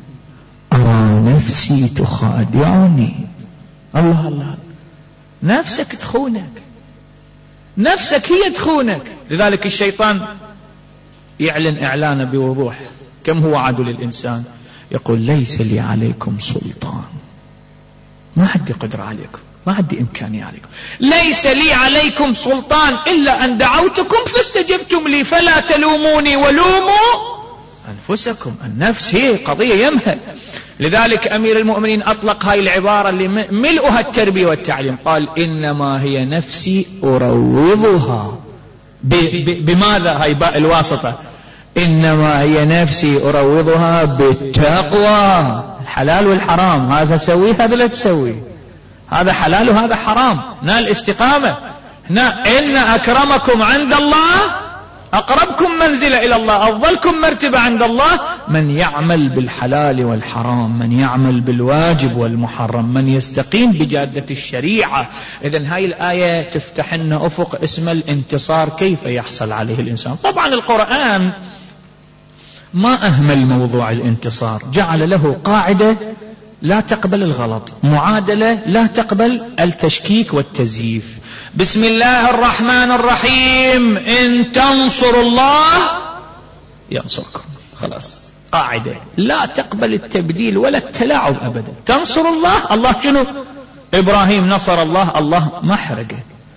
[SPEAKER 1] أرى نفسي تخادعني. الله الله، نفسك تخونك، نفسك هي تخونك. لذلك الشيطان يعلن إعلانه بوضوح كم هو عدو للإنسان، يقول ليس لي عليكم سلطان، ما عندي قدرة عليكم، ما عندي إمكانية عليكم، ليس لي عليكم سلطان إلا أن دعوتكم فاستجبتم لي فلا تلوموني ولوموا أنفسكم. النفس هي قضية يمهل. لذلك أمير المؤمنين أطلق هاي العبارة اللي ملؤها التربية والتعليم، قال إنما هي نفسي أروضها. بماذا؟ هاي باء الواسطة، إنما هي نفسي أروضها بالتقوى. الحلال والحرام، هذا تسويه هذا لا تسويه، هذا حلال وهذا حرام. هنا الاستقامة، هنا إن أكرمكم عند الله أقربكم منزلة إلى الله، أفضلكم مرتبة عند الله من يعمل بالحلال والحرام، من يعمل بالواجب والمحرم، من يستقيم بجادة الشريعة. إذن هاي الآية تفتح لنا أفق اسم الانتصار، كيف يحصل عليه الإنسان. طبعا القرآن ما أهمل موضوع الانتصار، جعل له قاعدة لا تقبل الغلط، معادلة لا تقبل التشكيك والتزييف. بسم الله الرحمن الرحيم، إن تنصروا الله ينصركم. خلاص قاعدة لا تقبل التبديل ولا التلاعب أبدا. تنصر الله، الله شنو؟ إبراهيم نصر الله، الله ما حرقه.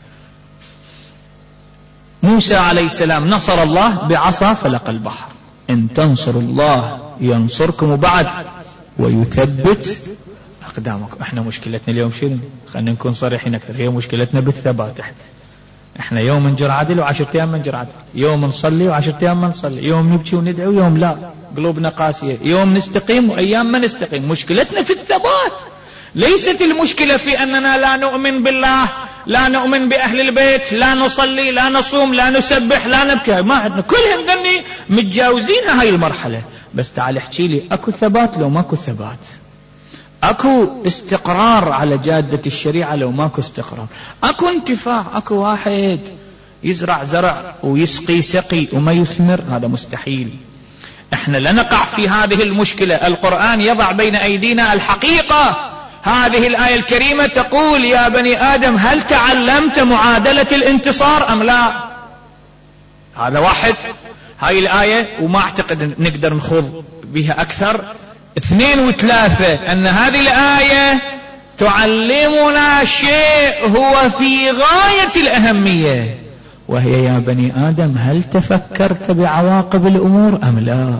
[SPEAKER 1] موسى عليه السلام نصر الله بعصا فلق البحر. إن تنصروا الله ينصركم، وبعد ويثبت أقدامكم. احنا مشكلتنا اليوم شنو؟ خلينا نكون صريحين أكثر، هي مشكلتنا بالثبات. احنا احنا يوم نجر عدل وعشرة أيام ما نجر عدل، يوم نصلي وعشرة أيام ما نصلي، يوم نبكي وندعو يوم لا، قلوبنا قاسية، يوم نستقيم وأيام ما نستقيم. مشكلتنا في الثبات، ليست المشكلة في أننا لا نؤمن بالله، لا نؤمن بأهل البيت، لا نصلي، لا نصوم، لا نسبح، لا نبكي، ما عندنا، كلهم ذني متجاوزينها هاي المرحلة. بس تعال احكي لي، اكو ثبات لو ماكو ثبات؟ اكو استقرار على جادة الشريعة لو ماكو استقرار؟ اكو انتفاع؟ اكو واحد يزرع زرع ويسقي سقي وما يثمر؟ هذا مستحيل. احنا لنقع في هذه المشكلة. القرآن يضع بين ايدينا الحقيقة. هذه الآية الكريمة تقول يا بني آدم هل تعلمت معادلة الانتصار أم لا؟ هذا واحد، هاي الآية، وما أعتقد نقدر نخوض بها أكثر. اثنين وثلاثة، أن هذه الآية تعلمنا شيء هو في غاية الأهمية، وهي يا بني آدم هل تفكرت بعواقب الأمور أم لا؟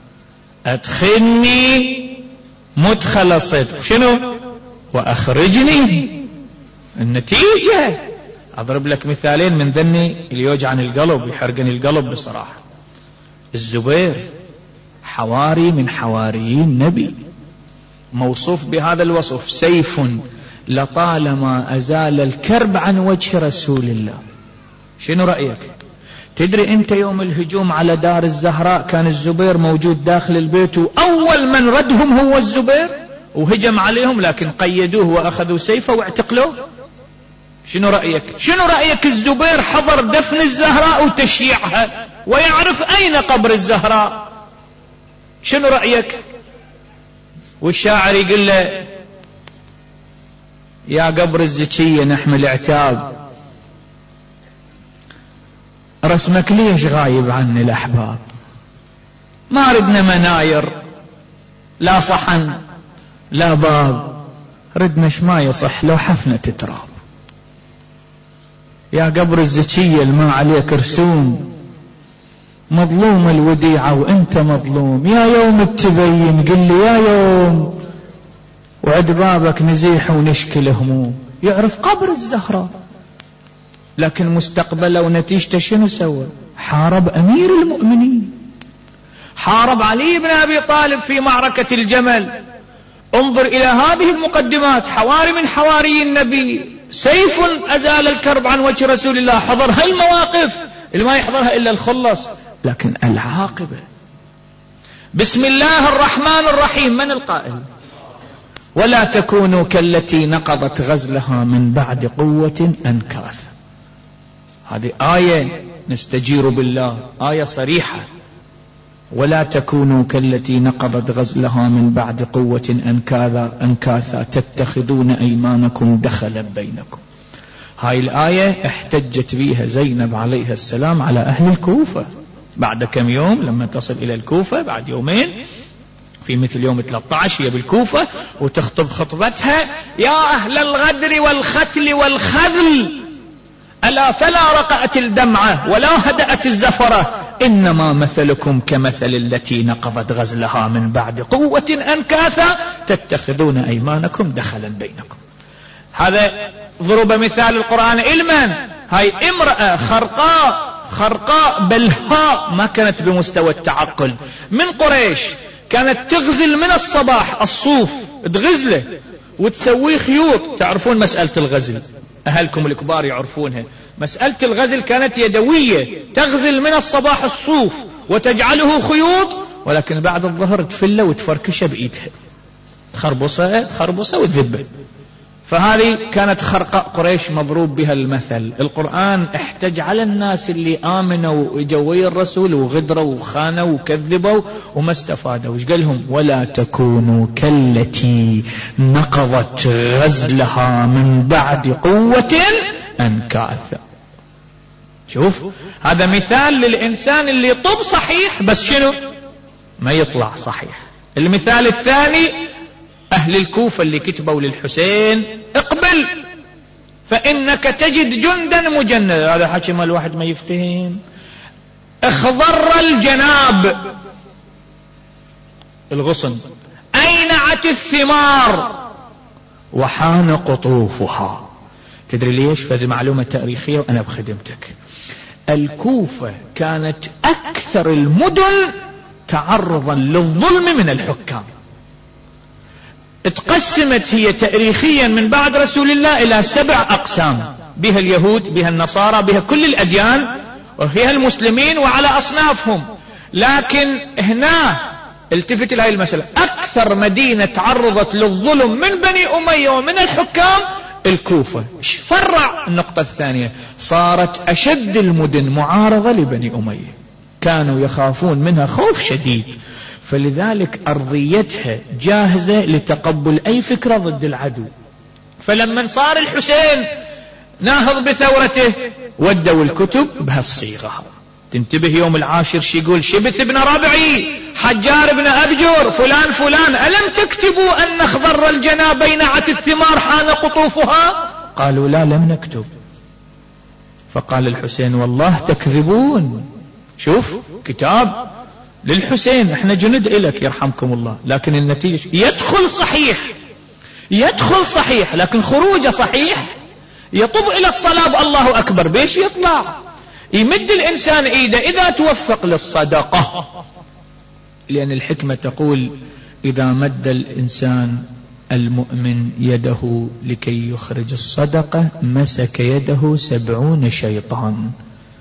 [SPEAKER 1] أدخلني مدخل صدق، شنو؟ وأخرجني. النتيجة أضرب لك مثالين من ذني اللي يوجعني القلب، يحرقني القلب بصراحة. الزبير حواري من حواريين نبي، موصوف بهذا الوصف، سيف لطالما أزال الكرب عن وجه رسول الله. شنو رأيك؟ تدري أنت يوم الهجوم على دار الزهراء كان الزبير موجود داخل البيت، وأول من ردهم هو الزبير، وهجم عليهم لكن قيدوه وأخذوا سيفه واعتقلوه. شنو رأيك؟ شنو رأيك الزبير حضر دفن الزهراء وتشييعها ويعرف أين قبر الزهراء؟ شنو رأيك؟ والشاعر يقول له يا قبر الزكية نحمل عتاب، رسمك ليش غايب عني الأحباب؟ ما ردنا مناير لا صحن لا باب، ردنا شما يصح لو حفنة تراب. يا قبر الزكية الما عليك رسوم، مظلوم الوديعة وانت مظلوم، يا يوم التبين قل لي يا يوم، وعد بابك نزيح ونشكل هموم. يعرف قبر الزهراء، لكن مستقبله ونتيجته شنو سوى؟ حارب أمير المؤمنين، حارب علي بن أبي طالب في معركة الجمل. انظر إلى هذه المقدمات، حواري من حواري النبي، سيف أزال الكرب عن وجه رسول الله، حضر هالمواقف اللي ما يحضرها إلا الخلص. لكن العاقبة بسم الله الرحمن الرحيم، من القائل؟ ولا تكونوا كالتي نقضت غزلها من بعد قوة أنكاثا. هذه آية نستجير بالله، آية صريحة. ولا تكونوا كالتي نقضت غزلها من بعد قوة أنكاثا أنكاثا تتخذون أيمانكم دخلا بينكم. هاي الآية احتجت بها زينب عليها السلام على أهل الكوفة بعد كم يوم، لما تصل إلى الكوفة بعد يومين في مثل يوم ثلاثة عشر هي بالكوفة وتخطب خطبتها: يا أهل الغدر والختل والخذل، ألا فلا رقأت الدمعة ولا هدأت الزفرة، إنما مثلكم كمثل التي نقضت غزلها من بعد قوة أنكاثا تتخذون أيمانكم دخلا بينكم. هذا ضرب مثال القرآن علما. هاي امرأة خرقاء خرقاء بلهاء، ما كانت بمستوى التعقل، من قريش، كانت تغزل من الصباح الصوف تغزله وتسويه خيوط. تعرفون مسألة الغزل، أهلكم الكبار يعرفونها، مسألة الغزل كانت يدوية، تغزل من الصباح الصوف وتجعله خيوط، ولكن بعد الظهر تفله وتفركشه بإيدها، تخربصه تخربصه وتذبه. فهذه كانت خرقاء قريش مضروب بها المثل. القرآن احتج على الناس اللي آمنوا وجوي الرسول وغدروا وخانوا وكذبوا وما استفادوا. وش قالهم؟ ولا تكونوا كالتي نقضت غزلها من بعد قوة أنكاثا. شوف، هذا مثال للإنسان اللي يطب صحيح بس شنو؟ ما يطلع صحيح. المثال الثاني أهل الكوفة اللي كتبوا للحسين: اقبل فإنك تجد جندا مجندا. هذا حكي ما الواحد ما يفتهم. اخضر الجناب الغصن، أينعت الثمار، وحان قطوفها. تدري ليش؟ فهذه معلومة تاريخية وأنا بخدمتك. الكوفة كانت أكثر المدن تعرضا للظلم من الحكام. اتقسمت هي تاريخيا من بعد رسول الله إلى سبع أقسام، بها اليهود، بها النصارى، بها كل الأديان، وفيها المسلمين وعلى أصنافهم. لكن هنا التفت إلى هذه المسألة: أكثر مدينة تعرضت للظلم من بني أمية ومن الحكام الكوفة. فرع النقطة الثانية: صارت أشد المدن معارضة لبني أمية، كانوا يخافون منها خوف شديد، فلذلك أرضيتها جاهزة لتقبل أي فكرة ضد العدو. فلما صار الحسين ناهض بثورته ودوا الكتب بهالصيغة. تنتبه يوم العاشر شي يقول: شبث بن ربعي، حجار بن أبجر، فلان فلان، ألم تكتبوا أن اخضر الجناب بينعت الثمار حان قطوفها؟ قالوا: لا لم نكتب. فقال الحسين: والله تكذبون. شوف، كتاب للحسين، احنا جند إلك يرحمكم الله، لكن النتيجة يدخل صحيح، يدخل صحيح، لكن خروجه صحيح، يطب إلى الصلاب الله أكبر، بيش يطلع؟ يمد الإنسان إيده إذا توفق للصدقة، لأن الحكمة تقول: إذا مد الإنسان المؤمن يده لكي يخرج الصدقة مسك يده سبعون شيطان.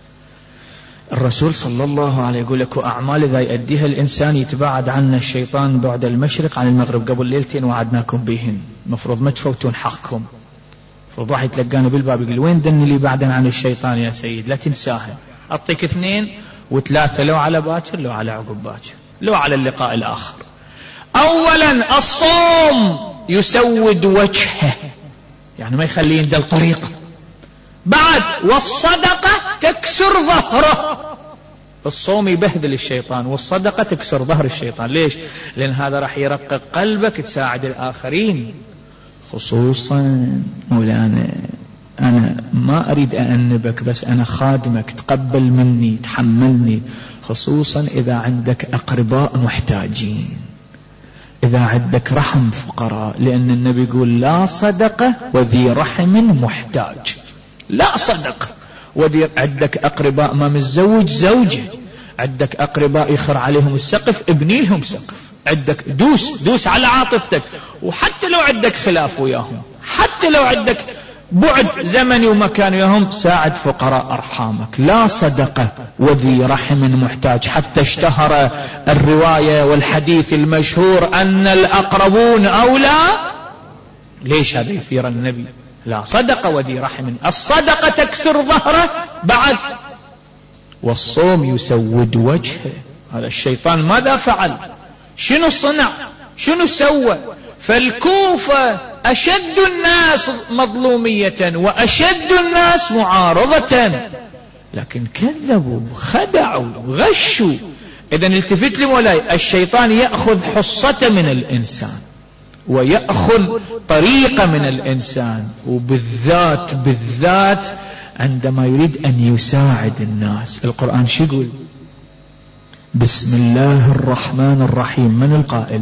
[SPEAKER 1] الرسول صلى الله عليه يقول لك أعمال إذا يؤديها الإنسان يتباعد عنا الشيطان بعد المشرق عن المغرب. قبل ليلتين وعدناكم بهن، مفروض ما تفوتون حقكم. مفروض واحد يتلقانا بالباب يقول وين دني لي بعدا عن الشيطان يا سيد، لا تنساها. أعطيك اثنين وثلاثة، لو على باكر لو على عقب باكر لو على اللقاء الآخر. أولا الصوم يسود وجهه، يعني ما يخليه يندل طريقه. بعد والصدقة تكسر ظهره. الصوم يبهدل الشيطان والصدقة تكسر ظهر الشيطان. ليش؟ لأن هذا راح يرقق قلبك تساعد الآخرين. خصوصا مولانا أنا ما أريد أأنبك، بس أنا خادمك، تقبل مني تحملني. خصوصا إذا عندك أقرباء محتاجين، إذا عندك رحم فقراء، لأن النبي يقول لا صدقة وذي رحم محتاج. لا صدقة وذي، عندك أقرباء ما متزوج زوجة، عندك أقرباء يخر عليهم السقف ابني لهم سقف، عندك دوس دوس على عاطفتك. وحتى لو عندك خلاف وياهم، حتى لو عندك بعد زمني ومكان وياهم، ساعد فقراء أرحامك. لا صدقة وذي رحم محتاج. حتى اشتهر الرواية والحديث المشهور أن الأقربون أولى. ليش هذا يثير النبي؟ لا صدقة وذي رحم. الصدقة تكسر ظهره. بعد والصوم يسود وجهه. هذا الشيطان ماذا فعل؟ شنو صنع؟ شنو سوى؟ فالكوفة أشد الناس مظلومية وأشد الناس معارضة، لكن كذبوا خدعوا غشوا. إذن التفت لمولاي، الشيطان يأخذ حصة من الإنسان ويأخذ طريقة من الإنسان، وبالذات بالذات عندما يريد أن يساعد الناس. القرآن شو يقول؟ بسم الله الرحمن الرحيم. من القائل؟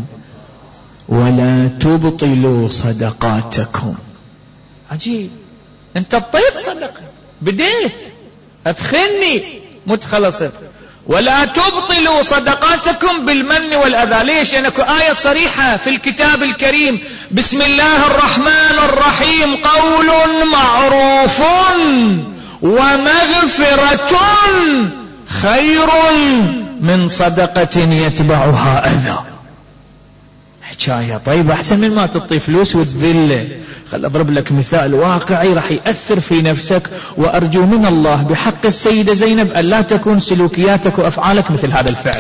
[SPEAKER 1] ولا تبطلوا صدقاتكم. عجيب، انت اعطيت صدقة، بديت ادخلني متخلصت. ولا تبطلوا صدقاتكم بالمن والأذى. ليش؟ لأنك آية صريحة في الكتاب الكريم. بسم الله الرحمن الرحيم قول معروف ومغفرة خير من صدقة يتبعها أذى. حكاية طيب أحسن من ما تعطي فلوس وتذله. خل أضرب لك مثال واقعي راح يأثر في نفسك، وأرجو من الله بحق السيدة زينب أن لا تكون سلوكياتك وأفعالك مثل هذا الفعل.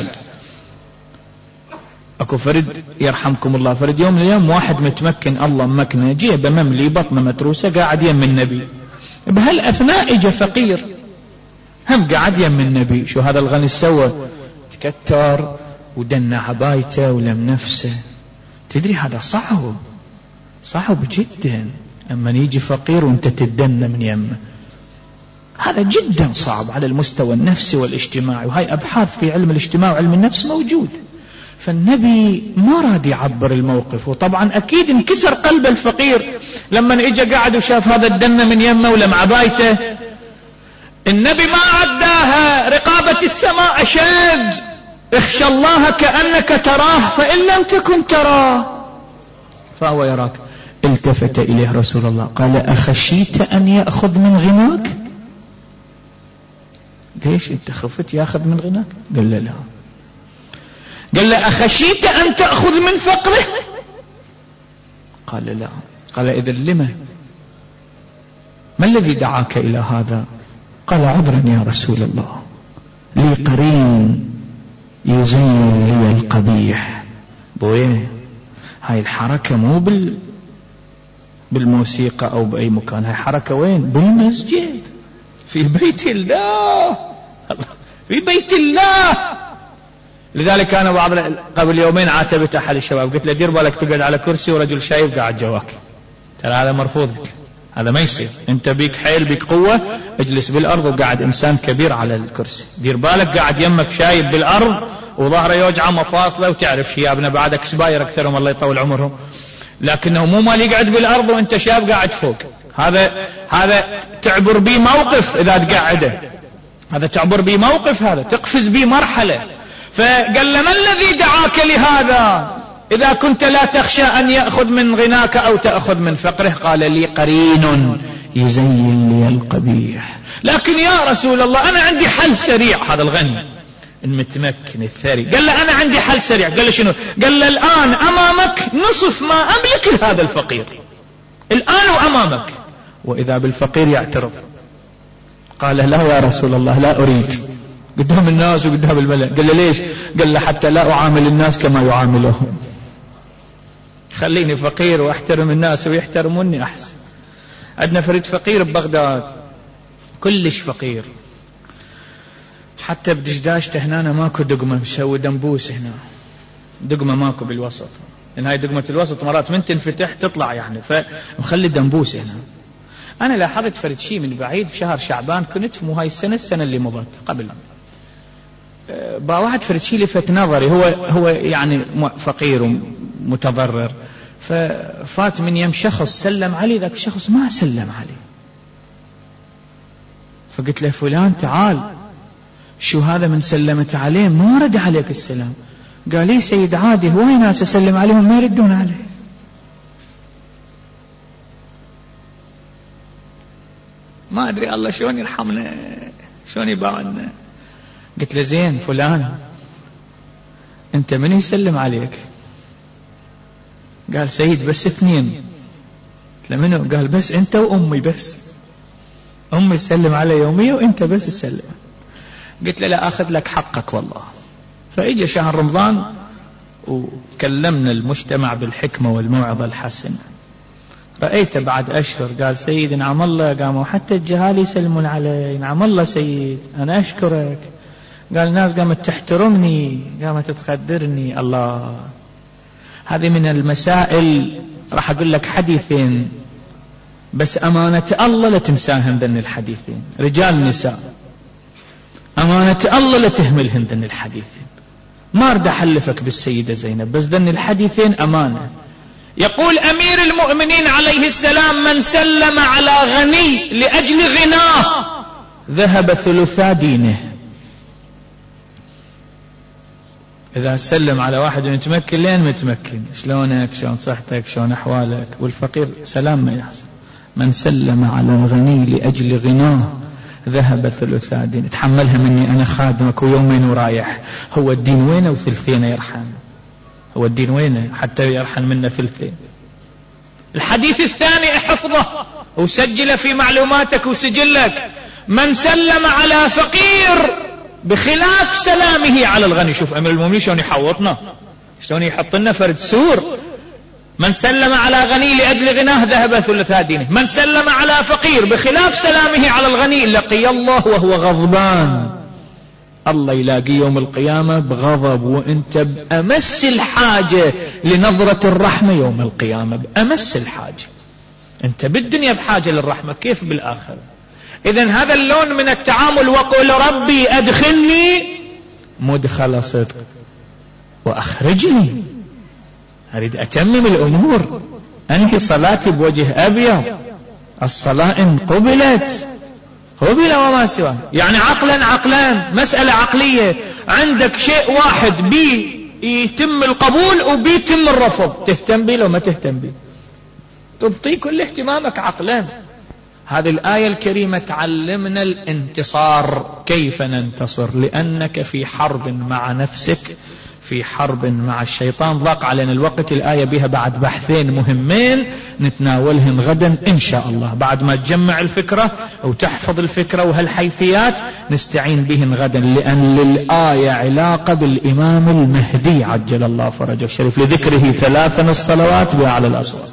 [SPEAKER 1] أكو فرد يرحمكم الله، فرد يوم من اليوم واحد متمكن الله مكنه، جيبه مملي بطنه متروسة قاعد يم النبي. بهالأثناء اجى فقير هم قاعد يم النبي. شو هذا الغني سوى؟ تكتر ودنا عبايته ولم نفسه. تدري هذا صعب صعب جدا أما يجي فقير وانت تدن من يمه. هذا جدا صعب على المستوى النفسي والاجتماعي، وهي أبحاث في علم الاجتماع وعلم النفس موجود. فالنبي ما راد يعبر الموقف، وطبعا أكيد انكسر قلب الفقير لما اجى قاعد وشاف هذا الدن من يمه ولم عبايته. النبي ما عداها رقابة السماء أشد. اخشى الله كأنك تراه فإن لم تكن تراه فهو يراك. التفت إليه رسول الله قال أخشيت أن يأخذ من غناك؟ ليش انت خفت يأخذ من غناك؟ قال له لا. قال له أخشيت أن تأخذ من فقره؟ قال لا. قال إذن لما؟ ما الذي دعاك إلى هذا؟ قال عذرا يا رسول الله، لي قرين يزين لي القبيح. بويه هاي الحركة مو بال بالموسيقى أو بأي مكان، هاي حركة وين؟ بالمسجد في بيت الله، في بيت الله. لذلك أنا بعض قبل يومين عاتبت أحد الشباب، قلت له دير بالك تقعد على كرسي ورجل شايب قاعد جواك، ترى هذا مرفوض، هذا ما يصير. انت بيك حيل بيك قوة، اجلس بالأرض وقاعد إنسان كبير على الكرسي. دير بالك قاعد يمك شايب بالأرض وظهره يوجعه مفاصله، وتعرف شيابنا بعدك سباير أكثرهم الله يطول عمرهم، لكنه مو مال يقعد بالأرض وانت شاب قاعد فوق. هذا هذا تعبر بيه موقف إذا تقعده، هذا تعبر بيه موقف، هذا تقفز بيه مرحلة. فقال له ما الذي دعاك لهذا؟ إذا كنت لا تخشى أن يأخذ من غناك أو تأخذ من فقره. قال لي قرين يزين لي القبيح. لكن يا رسول الله أنا عندي حل سريع. هذا الغني المتمكن الثري قال له أنا عندي حل سريع. قال له شنو؟ قال له الآن أمامك نصف ما أملك لهذا الفقير الآن وأمامك. وإذا بالفقير يعترض. قال لا يا رسول الله لا أريد، قدام الناس وقدام الملأ. قال له ليش؟ قال له حتى لا أعامل الناس كما يعاملهم، خليني فقير واحترم الناس ويحترموني أحسن. عندنا فريد فقير ببغداد كلش فقير، حتى بدشداشته هنا ماكو دقمة، مسوي دنبوس هنا دقمة ماكو بالوسط، لأن هاي دقمة الوسط مرات من تنفتح تطلع يعني، فمخلي دنبوس هنا. أنا لاحظت فرد شيء من بعيد بشهر شعبان كنت، مو هاي السنة السنة اللي مضت قبل، با واحد فرد شيء لفت نظري، هو هو يعني فقير ومتضرر، ففات من يم شخص سلم عليه، ذاك الشخص ما سلم عليه، فقلت له فلان تعال شو هذا من سلمت عليه ما رد عليك السلام؟ قال لي سيد عادي هواي ناس اسلم عليهم ما يردون عليه. ما ادري الله شلون يرحمنا شلون يبارنا. قلت له زين فلان انت من يسلم عليك؟ قال سيد بس اثنين. قلت له منو؟ قال بس انت وامي، بس امي تسلم علي يوميا وانت بس تسلم. قلت له لا اخذ لك حقك والله. فاجى شهر رمضان وكلمنا المجتمع بالحكمة والموعظة الحسنة. رأيته بعد أشهر قال سيد نعم الله، قاموا حتى الجهال يسلمون علي، نعم الله سيد أنا أشكرك. قال الناس قامت تحترمني قامت تقدرني. الله، هذه من المسائل. راح أقول لك حديثين بس أمانة الله لا تنساهن ذن الحديثين، رجال نساء أمانة الله لا تهملهن ذن الحديثين. ما أريد أحلفك بالسيدة زينب بس ذن الحديثين أمانة. يقول أمير المؤمنين عليه السلام من سلم على غني لأجل غناه ذهب ثلثا دينه. إذا سلم على واحد متمكن لين متمكن، شلونك شلون صحتك شلون أحوالك، والفقير سلام ما يحصل. من سلم على غني لأجل غناه ذهب ثلثا دين. تحملها مني أنا خادمك ويومين ورايح. هو الدين وينه وثلثين يرحم؟ هو الدين وينه حتى يرحم منا ثلثين؟ الحديث الثاني احفظه وسجله في معلوماتك وسجلك. من سلم على فقير بخلاف سلامه على الغني. شوف أمير المؤمنين شلون يحوطنا، شلون يحط لنا فرد سور. من سلم على غني لأجل غناه ذهب ثلثا دينه. من سلم على فقير بخلاف سلامه على الغني لقي الله وهو غضبان. الله يلاقي يوم القيامة بغضب وانت بأمس الحاجة لنظرة الرحمة يوم القيامة، بأمس الحاجة. انت بالدنيا بحاجة للرحمة، كيف بالآخرة؟ إذن هذا اللون من التعامل. وقل ربي أدخلني مدخل صدق وأخرجني. أريد أتمم الأمور، أنهي صلاتي بوجه أبيض. الصلاة إن قبلت قبل وما سواه، يعني عقلا عقلان، مسألة عقلية. عندك شيء واحد بي يتم القبول وبي يتم الرفض، تهتم بي لو ما تهتم بي، تبطي كل اهتمامك عقلان. هذه الآية الكريمة تعلمنا الانتصار، كيف ننتصر، لأنك في حرب مع نفسك، في حرب مع الشيطان. ضاق علينا الوقت، الآية بها بعد بحثين مهمين نتناولهم غدا إن شاء الله. بعد ما تجمع الفكرة وتحفظ الفكرة وهالحيثيات نستعين بهن غدا، لأن للآية علاقة بالإمام المهدي عجل الله فرجه الشريف، لذكره ثلاثا الصلوات بأعلى الأصوات.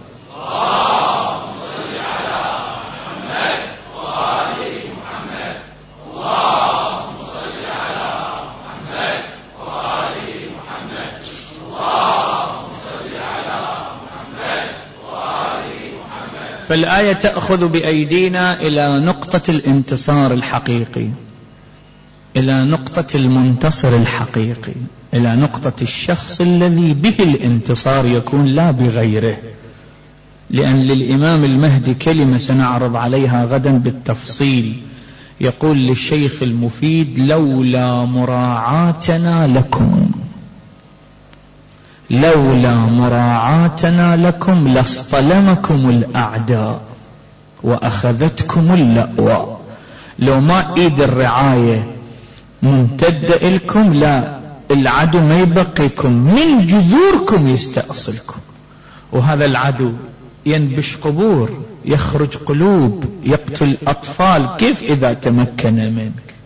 [SPEAKER 1] فالآية تأخذ بأيدينا إلى نقطة الانتصار الحقيقي، إلى نقطة المنتصر الحقيقي، إلى نقطة الشخص الذي به الانتصار يكون لا بغيره. لأن للإمام المهدي كلمة سنعرض عليها غدا بالتفصيل. يقول للشيخ المفيد لولا مراعاتنا لكم لولا مراعاتنا لكم لاصطلمكم الأعداء وأخذتكم اللأوى. لو ما إيد الرعاية ممتدة إلكم لا العدو ما يبقيكم، من جذوركم يستأصلكم. وهذا العدو ينبش قبور، يخرج قلوب، يقتل أطفال. كيف إذا تمكن منك؟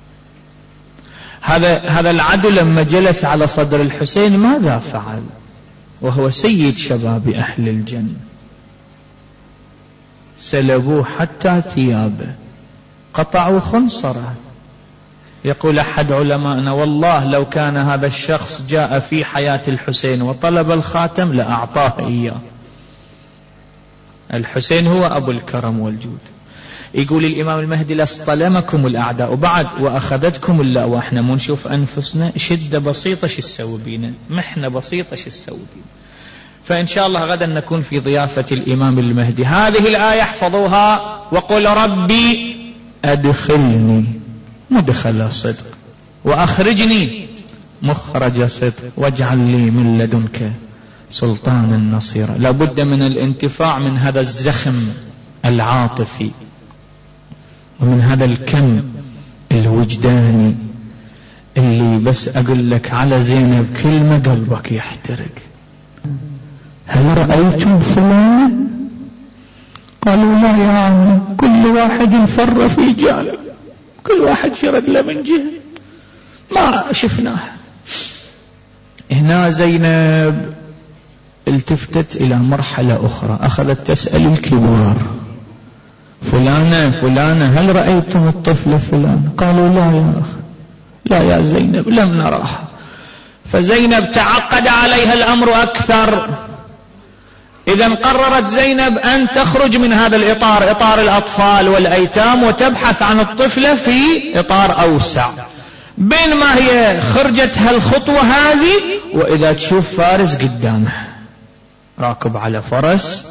[SPEAKER 1] هذا هذا العدو لما جلس على صدر الحسين ماذا فعل وهو سيد شباب أهل الجنة؟ سلبوه حتى ثيابه، قطعوا خنصره. يقول أحد علماءنا: والله لو كان هذا الشخص جاء في حياة الحسين وطلب الخاتم لأعطاه إياه. الحسين هو أبو الكرم والجود. يقول الإمام المهدي: لاصطلمكم الأعداء وبعد وأخذتكم اللأوى. احنا مو نشوف أنفسنا شدة بسيطة شو تسوي بينا، محنة بسيطة شو تسوي بينا. فإن شاء الله غدا نكون في ضيافة الإمام المهدي. هذه الآية احفظوها: وقل ربي أدخلني مدخل صدق وأخرجني مخرج صدق واجعل لي من لدنك سلطانا نصيرا. لابد من الانتفاع من هذا الزخم العاطفي ومن هذا الكم الوجداني اللي بس أقول لك على زينب كلمة قلبك يحترق. هل رأيتم فلان؟ قالوا: لا يا عم، كل واحد فر في جانب، كل واحد شرد له من جهة، ما شفناه. هنا زينب التفتت إلى مرحلة أخرى، أخذت تسأل الكبار: فلانة فلانة هل رأيتم الطفل فلان؟ قالوا: لا يا أخ، لا يا زينب لم نراها. فزينب تعقد عليها الأمر أكثر. إذن قررت زينب أن تخرج من هذا الإطار، إطار الأطفال والأيتام، وتبحث عن الطفلة في إطار أوسع. بينما هي خرجت هالخطوة هذه وإذا تشوف فارس قدامها راكب على فرس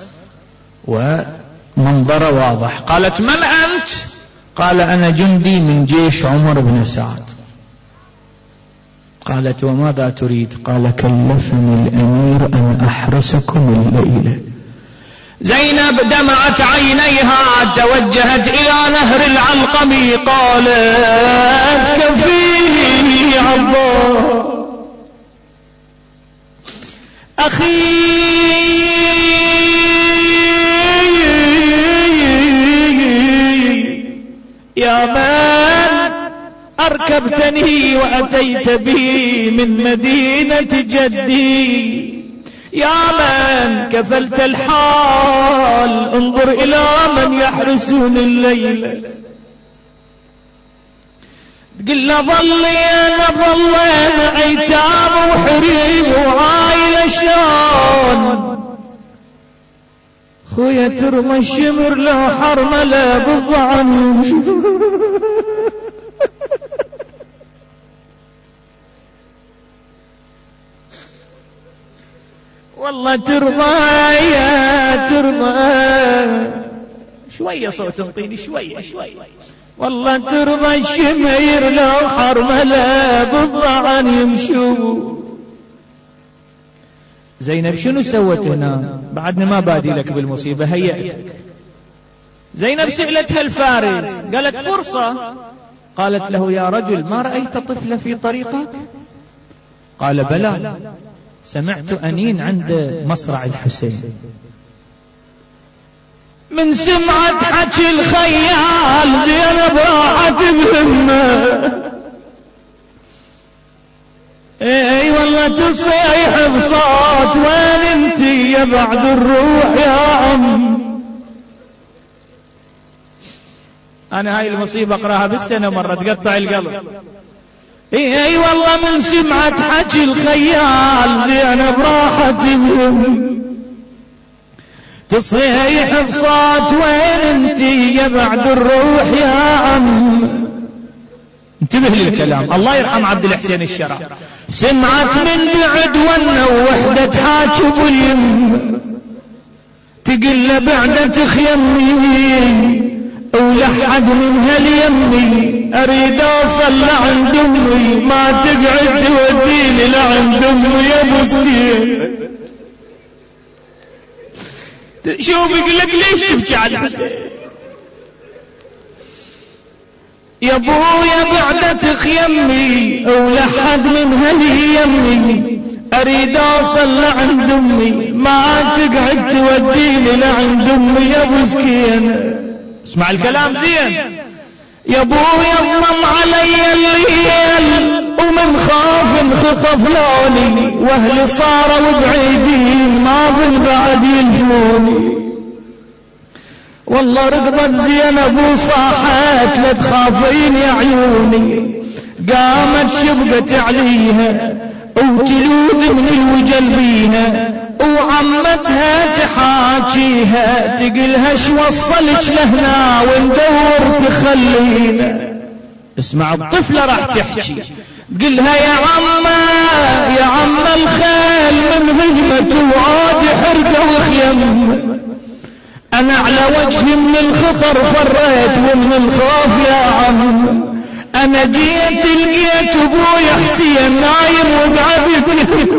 [SPEAKER 1] ومنظره واضح. قالت: من أنت؟ قال: أنا جندي من جيش عمر بن سعد. قالت: وماذا تريد؟ قال: كلفني الأمير أن أحرسكم الليلة. زينب دمعت عينيها، توجهت إلى نهر العلقم، قالت: كفيه عباس أخي يا من أركبتني وأتيت بي من مدينة جدي، يا من كفلت الحال، انظر إلى من يحرسون الليل. قلنا ظلينا ظلينا أيتام وحريم وعائلة، شلون خويا ترمى الشمر لو حرملة بالضعن. والله ترضى يا ترضى، شوية صوت انطيني شوية شوية. والله ترضى الشمير لو حرملة بالضعن يمشوا. زينب شنو سوت هنا؟ بعدنا ما بادي لك بالمصيبة، هيأتك. زينب سئلتها الفارس، قالت: فرصة. قالت له: يا رجل ما رأيت طفل في طريقك؟ قال: بلى، سمعت أنين عند مصرع الحسين. من سمعت حكي الخيال زينب راحت بهمه، اي والله تصيح بصوت: وين انتي يا بعد الروح يا عم؟ انا هاي المصيبة اقراها بالسنة مرة تقطع القلب. اي اي والله من سمعت حكي الخيال زينب راحت بهم، تصيح بصوت: وين انتي يا بعد الروح يا عم؟ انتبه للكلام، الله يرحم عبد الحسين الشرع. سمعت من بعد ونه وحدة حاجب اليم، تقل بعدة خيمي ولحد من هاليمي، أريد أوصل لعند أمي ما تقعد توديني لعند أمي يا مسكين. شوف يقولك ليش تبكي على الحسين؟ يا ابويا بعدتك يمي ولا حد من هلي يمي، اريد اوصل لعند امي ما تقعد توديني لعند امي يا مسكين. اسمع الكلام زين. يا ابويا ضم علي الليل ومن خاف انخطف لوني، واهلي صاروا بعيدين ما ظل بعد يلفوني. والله رقبت زينب وصاحت لا تخافين يا عيوني، قامت شبقت عليها وتلوذ من الوجل بيها، وعمتها تحاكيها تقلها شو وصلك لهنا وندور تخلينا. اسمع الطفلة راح تحكي تقلها يا عمّا يا عم الخيل من هجمته وعاد حرقة وخيم، أنا على وجهي من الخطر فريت ومن الخوف يا عم، أنا جيت لقيت أبوي حسين نايم وقعدت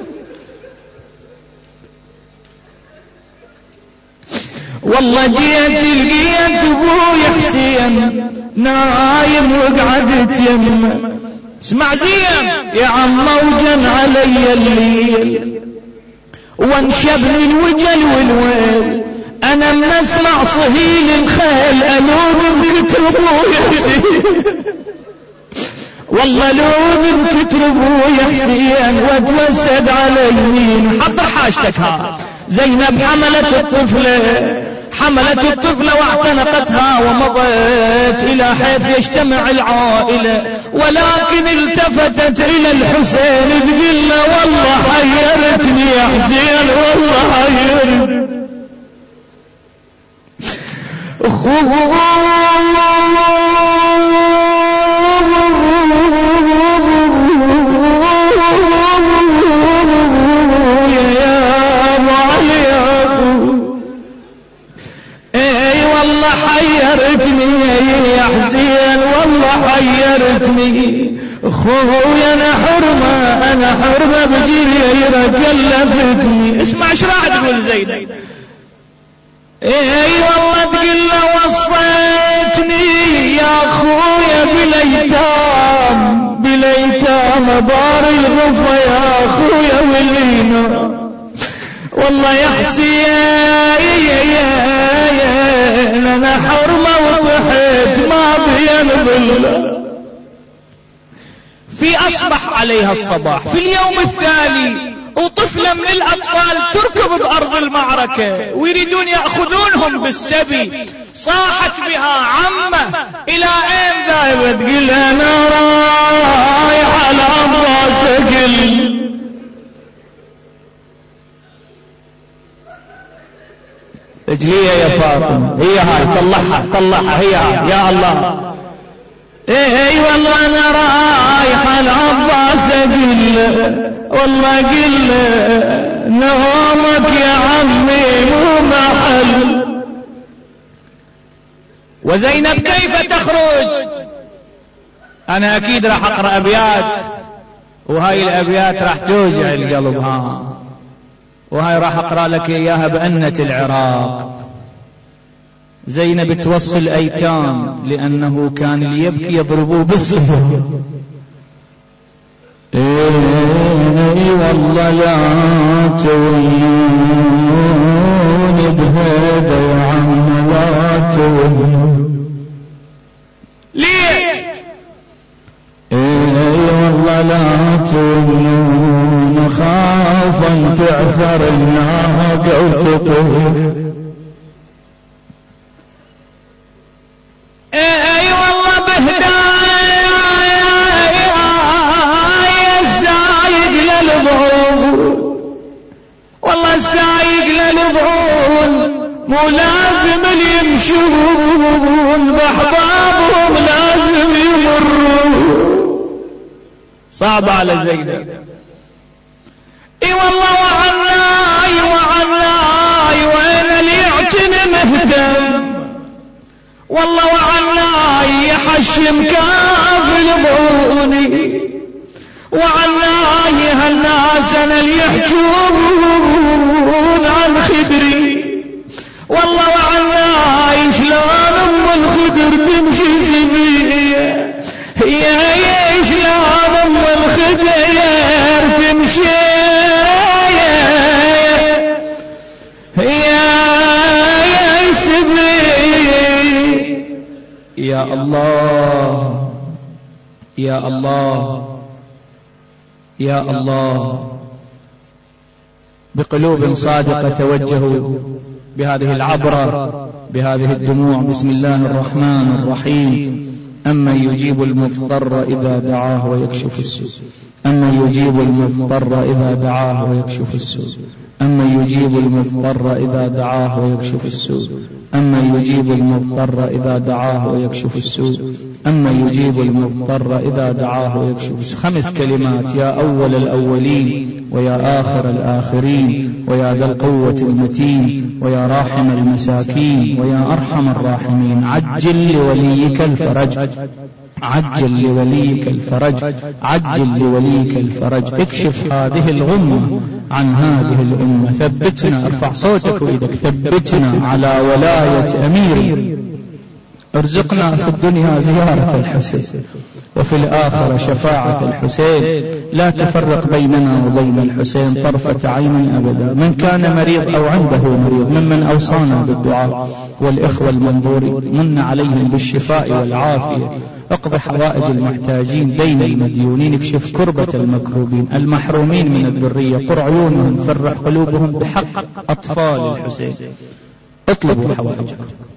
[SPEAKER 1] والله جيت لقيت أبوي حسين نايم وقعدت يمه. اسمع زين يا عم وجن علي الليل وانشبني الوجل والويل، انا من اسمع صهيل الخيل الوذ بكتر ابوي حسين، والله الوذ بكتر ابوي حسين واتوسد على يمين. حضر حاجتك ها. زينب حملت الطفله حملت الطفلة واعتنقتها ومضت إلى حيث يجتمع العائلة، ولكن التفتت إلى الحسين تقول له والله حيرتني يا حسين والله حيرتني. حيرتني يا حسين والله حيرتني خويا، انا حرمه انا حرمه بجيرة كلفتني. اسمع ايش راح تقول زينب. اي والله تقول له وصيتني يا خويا بالايتام بالايتام بار الغفا يا خويا واللينا، والله يا حسين انا حرمه وطحت ما بين ظل. في اصبح عليها الصباح في اليوم الثاني وطفلة من الاطفال تركض بارض المعركة ويريدون ياخذونهم بالسبي. صاحت بها عمه الى اين ذاهبة؟ تقول انا رايح على عباس اقل. اجليها يا فاطمة، هي هاي طلعها طلعها هي هاي يا الله. اي والله انا رايح على عباس اقل، والله قل نومك يا عمي مو محل. وزينب كيف تخرج؟ انا اكيد راح اقرأ ابيات وهاي الابيات راح توجع القلب ها، وهاي راح اقرأ لك اياها بأنة العراق. زينب توصل ايتام لانه كان اللي يبكي يضربوه بالصفر. اي والله لا تولون بهذا يا عم لا تولون. ليش؟ اي والله لا تولون خافا تعثر الناقة وتطير. اي والله بهدايا السايق للظهور، والله السايق للظهور مو لازم يمشون باحبابهم لازم يمرون. صعب على زينب. اي والله وعناي وعناي وين اللي يعتني مهتم، والله وعناي يحش معشم كافل بوني وعناي هالناس انا اللي يحجون عن خدري والله وعناي شلون ام الخدر تمشي سبيلي هي هي شلون ام الخدر تمشي هي هي سبيلي. يا الله يا الله يا الله. بقلوب صادقة توجهوا بهذه العبرة بهذه الدموع. بسم الله الرحمن الرحيم. أمن يجيب المضطر إذا دعاه ويكشف السوء أمن يجيب المضطر إذا دعاه ويكشف السوء أمن يجيب المضطر إذا دعاه ويكشف السوء أمن يجيب المضطر إذا دعاه ويكشف السوء أمن يجيب المضطر إذا دعاه ويكشف السوء. خمس كلمات: يا أول الأولين ويا آخر الآخرين ويا ذا القوة المتين ويا راحم المساكين ويا أرحم الراحمين. عجل لوليك الفرج عجل لوليك الفرج عجل لوليك الفرج. اكشف هذه الغمة عن هذه الأمة. ثبتنا، ارفع صوتك وإيدك، ثبتنا على ولاية أمير. ارزقنا في الدنيا زيارة الحسين وفي الآخرة شفاعة الحسين. لا تفرق بيننا وبين الحسين طرفة عين أبدا. من كان مريض أو عنده مريض ممن أوصانا بالدعاء والإخوة المنظورين من عليهم بالشفاء والعافية. اقض حوائج المحتاجين بين المديونين. اكشف كربة المكروبين المحرومين من الذرية. قر عيونهم، فرح قلوبهم بحق أطفال الحسين. اطلبوا حوائجكم.